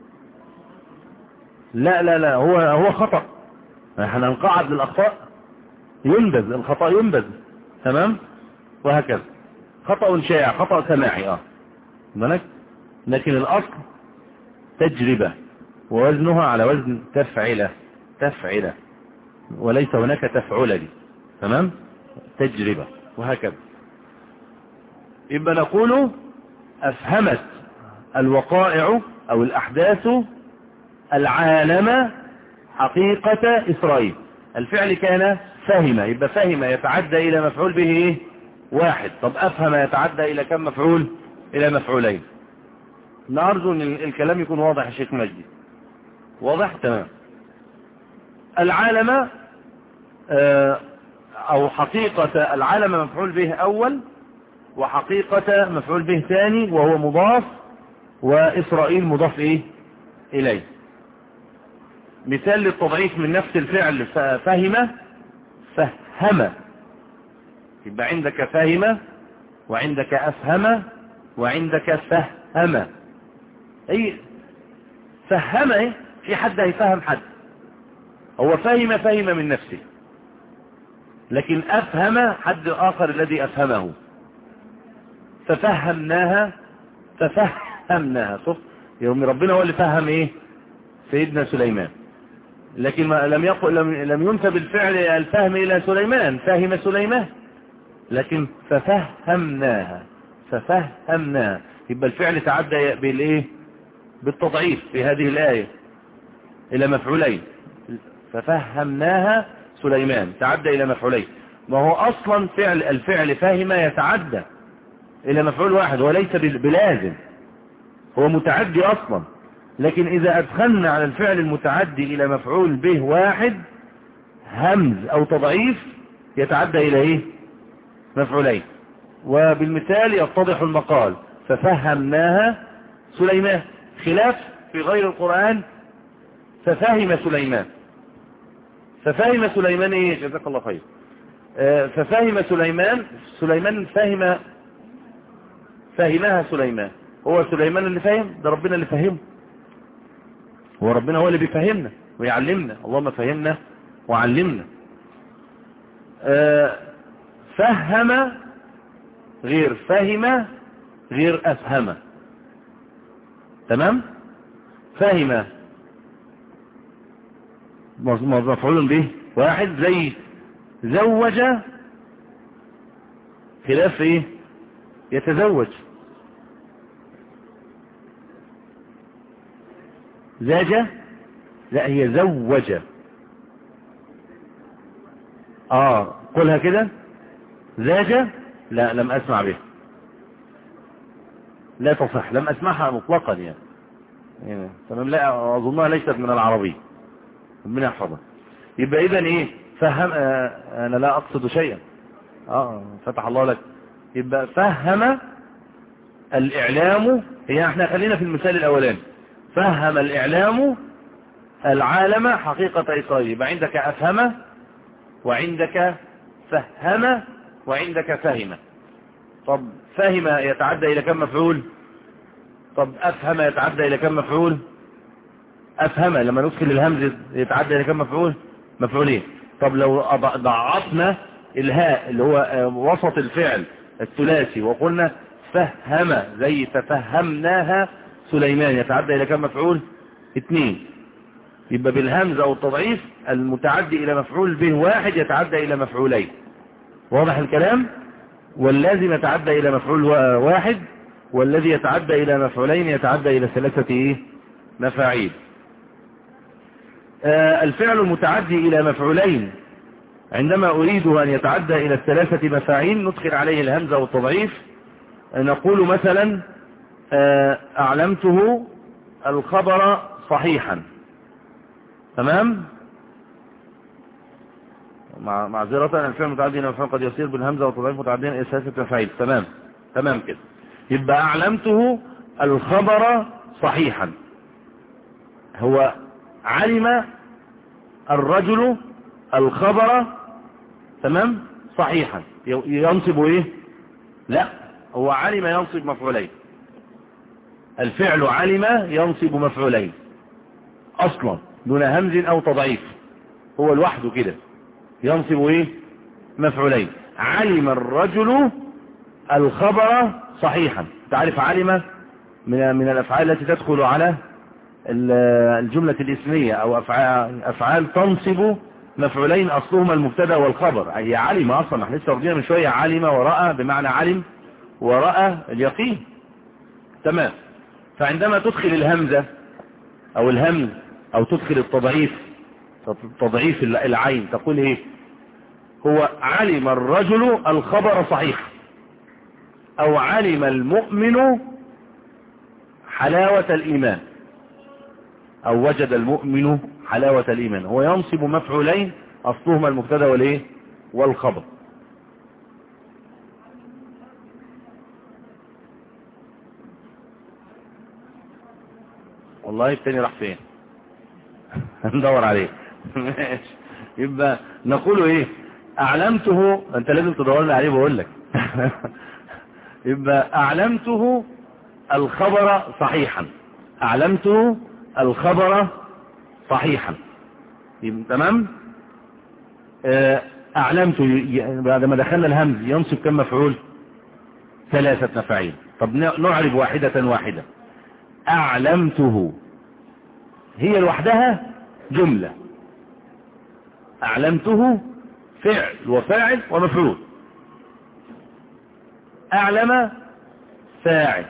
لا لا لا هو هو خطأ. احنا نقعد للأخطاء ينبذ، الخطأ ينبذ. تمام؟ وهكذا. خطأ شائع، خطأ سماعي. اه مالك؟ لكن الأصل تجربة، ووزنها على وزن تفعلة. تفعلة، وليس هناك تفعل لي. تمام؟ تجربة. وهكذا. يبقى نقول أفهمت الوقائع أو الأحداث العالم حقيقة إسرائيل. الفعل كان فهم، يبقى فهم يتعدى إلى مفعول به إيه؟ واحد. طب أفهم يتعدى إلى كم مفعول؟ إلى مفعولين. نرجو أن الكلام يكون واضح يا شيخ مجدي. واضح؟ تمام. العالم أو حقيقة العالم مفعول به أول، وحقيقة مفعول به ثاني، وهو مضاف، وإسرائيل مضاف إيه؟ إليه. مثال للتضعيف من نفس الفعل فهم، فهم. يبقى عندك فهم، وعندك أفهم، وعندك فهم. أي فهم إيه؟ في حد هيفهم حد. هو فهم فهم من نفسه، لكن أفهم حد آخر الذي أفهمه. ففهمناها ففهمناها. صف يوم ربنا هو اللي فهم إيه؟ سيدنا سليمان. لكن ما لم يقل لم, لم ينسب الفعل الفهم إلى سليمان، فهم سليمان، لكن ففهمناها ففهمناها. يبقى الفعل تعدى بالإيه؟ بالتضعيف في هذه الآية إلى مفعولين. ففهمناها سليمان تعدى إلى مفعولين. ما هو أصلا فعل الفعل فهم يتعدى إلى مفعول واحد، وليس بلازم، هو متعدي أصلا. لكن إذا أدخلنا على الفعل المتعدي إلى مفعول به واحد همز أو تضعيف يتعدى إلى إيه؟ مفعولين. وبالمثال يتضح المقال. ففهمناها سليمان، خلاف في غير القرآن ففهم سليمان. ففهم سليمان ايه؟ جزاك الله خير. آه ففهم سليمان، سليمان فهم، فهمها سليمان. هو سليمان اللي فهم؟ ده ربنا اللي فهمه. هو ربنا هو اللي بيفهمنا ويعلمنا. اللهم فهمنا وعلمنا. آه فهم غير فهم غير أفهم. تمام؟ فهم مفعول به واحد، زي زوج، خلاف ايه؟ يتزوج. زاج، لا هي زوج. اه قولها كده. زاج، لا لم اسمع به، لا تصح، لم اسمعها مطلقا يعني. يعني تمام، لا اظنها ليست من العربي، ربنا يحفظها. يبقى اذا ايه؟ فهم. آه انا لا اقصد شيئا. اه فتح الله لك. يبقى فهم الاعلام، هي احنا خلينا في المثال الاولاني. فهم الاعلام العالم حقيقة إيصاله. يبقى عندك أفهم وعندك فهم وعندك فهم. طب فهم يتعدى إلى كم مفعول؟ طب أفهم يتعدى إلى كم مفعول؟ أفهم لما ندخل الهمز يتعدى إلى كم مفعول؟ مفعولين. طب لو ضعفنا الهاء اللي هو وسط الفعل الثلاثي وقلنا فهم زي تفهمناها سليمان يتعدى إلى كم مفعول؟ اثنين. يبقى بالهمز أو التضعيف المتعدي إلى مفعول به واحد يتعدى إلى مفعولين. واضح الكلام؟ واللازم يتعدى إلى مفعول واحد، والذي يتعدى إلى مفعولين يتعدى إلى ثلاثة إيه؟ مفاعيل. آه الفعل المتعدي إلى مفعولين عندما أريده أن يتعدى إلى الثلاثة مفاعيل ندخل عليه الهمزة والتضعيف. نقول مثلا آه أعلمته الخبر صحيحا. تمام؟ مع معذرة الفعل المتعدي إلى مفعول قد يصير بالهمزة والتضعيف متعدين إلى ثلاثة مفاعيل. تمام تمام كده. يبقى أعلمته الخبر صحيحا. هو علم الرجل الخبر تمام صحيحا. ينصب ايه؟ لا، هو علم ينصب مفعولين. الفعل علم ينصب مفعولين اصلا دون همز او تضعيف، هو لوحده كده ينصب ايه؟ مفعولين. علم الرجل الخبر صحيحا. تعرف علم من من الافعال التي تدخل على الجملة الاسمية او افعال, أفعال تنصب مفعولين اصلهما المبتدا والخبر. هي علم اصلا، احنا لسه واخدينها من شوية، علم ورأى بمعنى علم ورأى اليقين. تمام. فعندما تدخل الهمزة او الهمز او تدخل التضعيف تضعيف العين تقول ايه؟ هو علم الرجل الخبر صحيح، او علم المؤمن حلاوة الايمان، او وجد المؤمن حلاوة الايمان. هو ينصب مفعولين اصلهما المبتدا والايه؟ والخبر. والله التاني راح فين؟ ندور عليه. ماشي. يبقى نقول ايه؟ اعلمته، انت لازم تدورنا عليه بقول لك. يبقى اعلمته الخبر صحيحا. اعلمته الخبر صحيحا. تمام. اعلمته بعد ما دخلنا الهمز ينصب كم مفعول؟ ثلاثة مفاعيل. طب نعرب واحدة واحدة. اعلمته هي لوحدها جملة. اعلمته فعل وفاعل ومفعول. اعلم فاعل.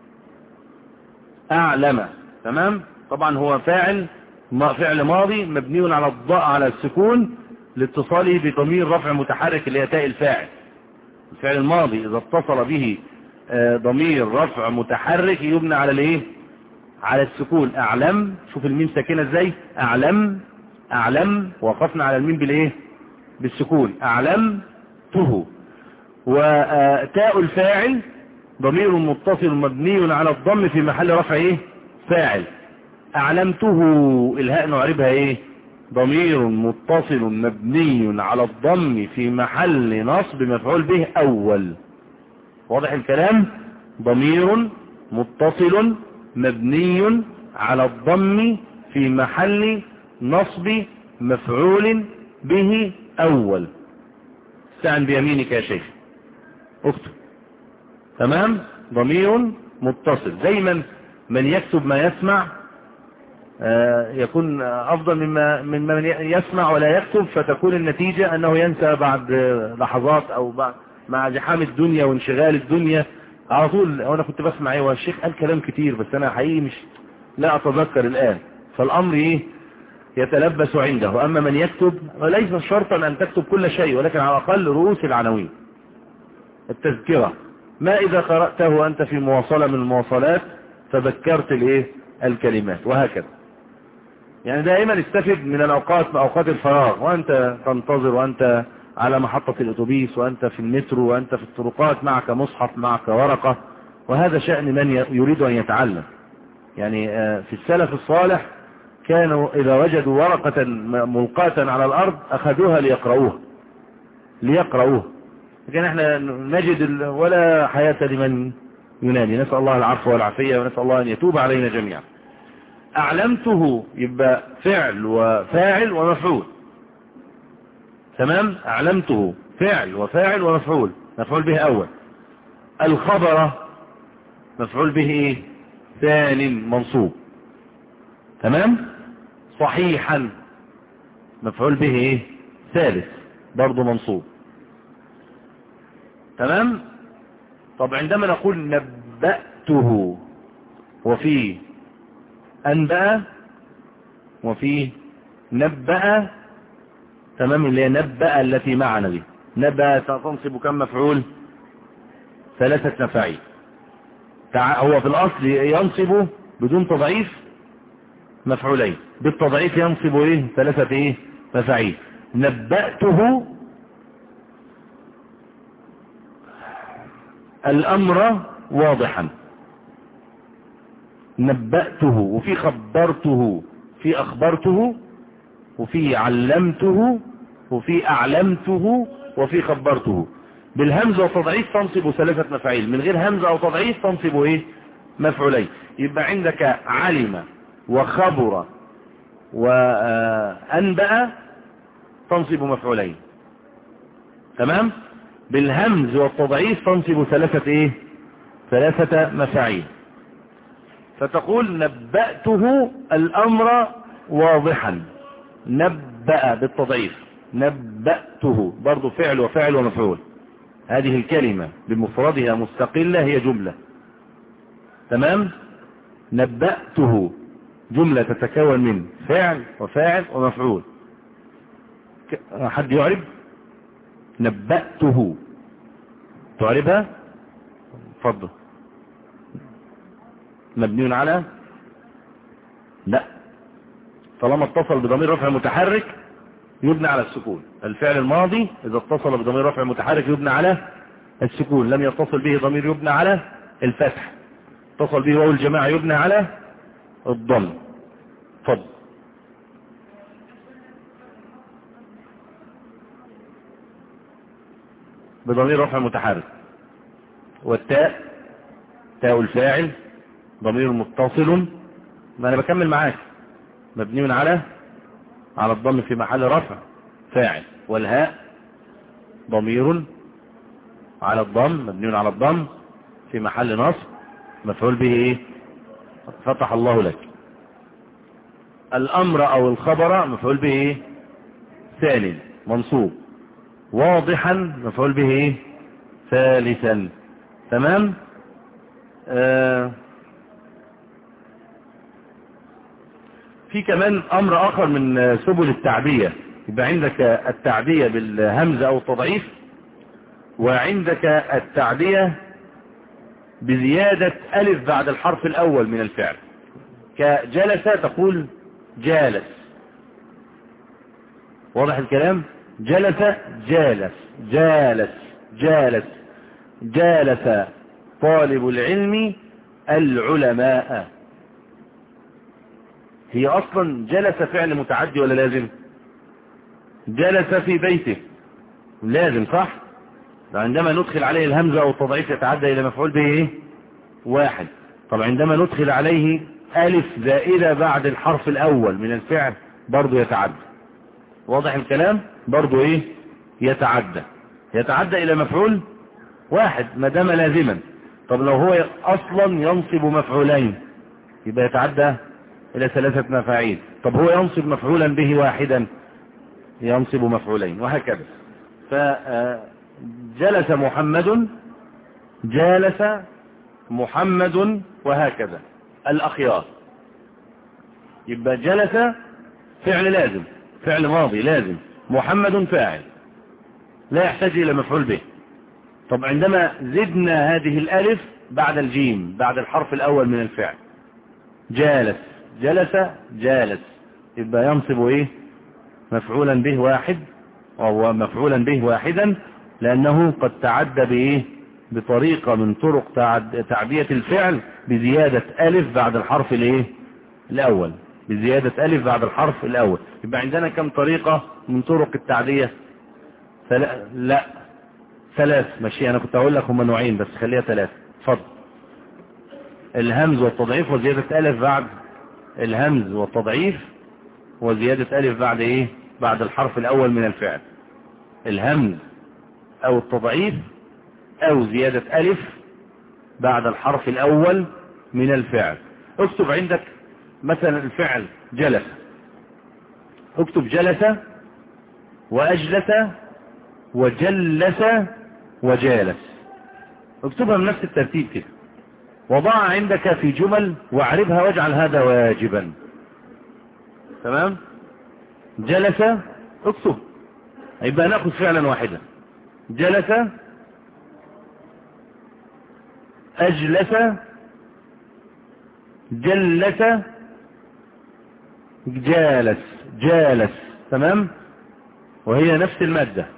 اعلم تمام. طبعا هو فاعل فعل ماضي مبني على الضاء على السكون لاتصاله بضمير رفع متحرك اللي هي تاء الفاعل. الفعل الماضي اذا اتصل به ضمير رفع متحرك يبنى على الايه؟ على السكون. اعلم، شوف الميم ساكنه ازاي؟ اعلم اعلم وقفنا على الميم بالايه؟ بالسكون. اعلمته. وتاء الفاعل ضمير متصل مبني على الضم في محل رفع ايه؟ فاعل. اعلمته الهاء نعربها ايه؟ ضمير متصل مبني على الضم في محل نصب مفعول به اول. واضح الكلام؟ ضمير متصل مبني على الضم في محل نصب مفعول به اول. استعن بيمينك يا شيخ اكتب. تمام. ضمير متصل. دايما من يكتب ما يسمع آه يكون افضل مما من من يسمع ولا يكتب، فتكون النتيجة انه ينسى بعد لحظات او بعد مع زحام الدنيا وانشغال الدنيا على طول. وانا كنت بسمع ايه والشيخ قال كلام كتير بس انا حقيقي مش لا اتذكر الان. فالامر ايه؟ يتلبس عنده. اما من يكتب وليس شرطا ان تكتب كل شيء، ولكن على الاقل رؤوس العناوين التذكرة. ما اذا قرأته انت في مواصلة من المواصلات فذكرت الايه؟ الكلمات، وهكذا. يعني دائما استفد من الاوقات اوقات الفراغ وانت تنتظر، وانت على محطة الاتوبيس، وانت في المترو، وانت في الطرقات، معك مصحف، معك ورقة. وهذا شأن من يريد ان يتعلم. يعني في السلف الصالح كانوا إذا وجدوا ورقة ملقاة على الأرض أخذوها ليقرؤوها ليقرؤوها لكن احنا نجد ولا حياة لمن ينادي. نسأل الله العفو والعافية ونسأل الله أن يتوب علينا جميعا. أعلمته يبقى فعل وفاعل ومفعول. تمام. أعلمته فعل وفاعل ومفعول، مفعول به أول. الخبر مفعول به إيه؟ ثان منصوب. تمام. صحيحا مفعول به إيه؟ ثالث برضو منصوب. تمام. طب عندما نقول نبأته وفي أنبأ وفي نبأ، تمام، اللي هي نبأ التي معنا دي، نبأ تنصب كم مفعول؟ ثلاثة مفاعيل. هو في الأصل ينصب بدون تضعيف مفعولين، بالتضعيف ينصب ايه؟ ثلاثة ايه؟ مفاعيل. نبأته الأمر واضحا، نبأته، وفي خبرته، في أخبرته، وفي علمته، وفي أعلمته، وفي خبرته. بالهمزة وتضعيف تنصب ثلاثة مفاعيل، من غير همزة أو تضعيف تنصب ايه؟ مفعولين. يبقى عندك علم وخبر وأنبأ تنصب مفعولين. تمام. بالهمز والتضعيف تنصب ثلاثة ايه؟ ثلاثة مفاعيل. فتقول نبأته الأمر واضحا، نبأ بالتضعيف، نبأته برضو فعل وفعل ومفعول. هذه الكلمة بمفردها مستقلة هي جملة. تمام. نبأته جملة تتكون من فعل وفاعل ومفعول. حد يعرب نبأته؟ تعربها؟ اتفضل. مبني على، لا، طالما اتصل بضمير رفع متحرك يبنى على السكون. الفعل الماضي إذا اتصل بضمير رفع متحرك يبنى على السكون، لم يتصل به ضمير يبنى على الفتح، اتصل به واو الجماعة يبنى على الضم. اتفضل. بضمير رفع متحرك. والتاء تاء الفاعل ضمير متصل، ما انا بكمل معاك، مبني على على الضم في محل رفع فاعل. والهاء ضمير على الضم مبني على الضم في محل نصب مفعول به ايه؟ فتح الله لك. الامر او الخبر مفعول به ايه؟ ثاني منصوب. واضحا مفعول به ايه؟ ثالثا. تمام. آه في كمان امر اخر من سبل التعبية. يبقى عندك التعبية بالهمزة او التضعيف، وعندك التعبية بزيادة الف بعد الحرف الاول من الفعل. كجلس تقول جالس، واضح الكلام؟ جلس جالس جالس جالس جالس طالب العلم العلماء. هي اصلا جلس فعل متعدي ولا لازم؟ جلس في بيته لازم، صح؟ عندما ندخل عليه الهمزة او التضعيف يتعدى الى مفعول به ايه؟ واحد. طب عندما ندخل عليه الف زائدة بعد الحرف الاول من الفعل برضو يتعدى. واضح الكلام؟ برضو ايه؟ يتعدى يتعدى الى مفعول واحد ما دام لازما. طب لو هو اصلا ينصب مفعولين يبقى يتعدى الى ثلاثة مفاعيل. طب هو ينصب مفعولا به واحدا ينصب مفعولين، وهكذا. فجلس محمد، جالس محمد، وهكذا. الاخيار يبقى جلس فعل لازم، فعل ماضي لازم، محمد فاعل لا يحتاج الى مفعول به. طب عندما زدنا هذه الالف بعد الجيم بعد الحرف الاول من الفعل، جالس جلس جالس، يبقى ينصب ايه؟ مفعولا به واحد، وهو مفعولا به واحدا لانه قد تعدى بايه؟ بطريقة من طرق تعبية الفعل بزيادة الف بعد الحرف الايه؟ الاول. بزيادة ألف بعد الحرف الأول. يبقى عندنا كم طريقة من طرق التعدية؟ ثلا... لا ثلاث. ماشي، أنا كنت أقول لك هم نوعين بس خليها ثلاث. اتفضل. الهمز والتضعيف وزيادة ألف بعد الهمز والتضعيف وزيادة ألف بعد إيه؟ بعد الحرف الأول من الفعل. الهمز أو التضعيف أو زيادة ألف بعد الحرف الأول من الفعل. اكتب عندك مثلا الفعل جلس، اكتب جلس وأجلس وجلس وجالس، اكتبها من نفس الترتيب كده، وضع عندك في جمل واعربها واجعل هذا واجبا. تمام؟ جلس اكتب، يبقى ناخذ فعلا واحدا. جلس، أجلس، جلس، جالس، جالس. تمام؟ وهي نفس المادة.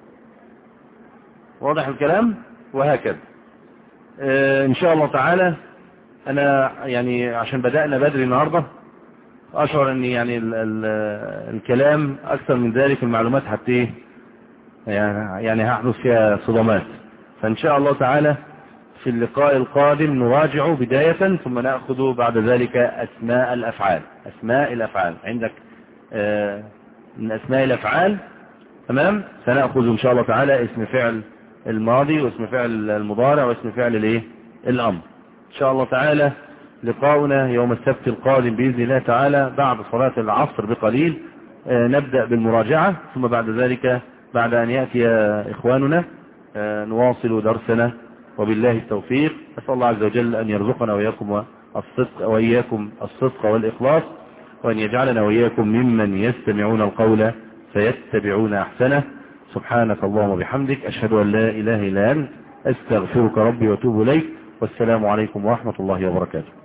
واضح الكلام؟ وهكذا. اه ان شاء الله تعالى انا يعني عشان بدأنا بدري النهاردة اشعر ان يعني ال ال الكلام اكثر من ذلك، المعلومات حتى يعني, يعني هحدث فيها صدمات. فان شاء الله تعالى في اللقاء القادم نراجع بداية ثم نأخذ بعد ذلك أسماء الأفعال. أسماء الأفعال عندك آه من أسماء الأفعال. تمام؟ سنأخذ إن شاء الله تعالى اسم فعل الماضي واسم فعل المضارع واسم فعل الايه الأمر. إن شاء الله تعالى لقاؤنا يوم السبت القادم بإذن الله تعالى بعد صلاة العصر بقليل. آه نبدأ بالمراجعة ثم بعد ذلك بعد أن يأتي إخواننا آه نواصل درسنا وبالله التوفيق. أسأل الله عز وجل أن يرزقنا وإياكم الصدق وإياكم الصدق والإخلاص، وأن يجعلنا وإياكم ممن يستمعون القول فيتبعون أحسنه. سبحانك اللهم وبحمدك، أشهد أن لا إله إلا أنت، أستغفرك ربي وأتوب إليك، والسلام عليكم ورحمة الله وبركاته.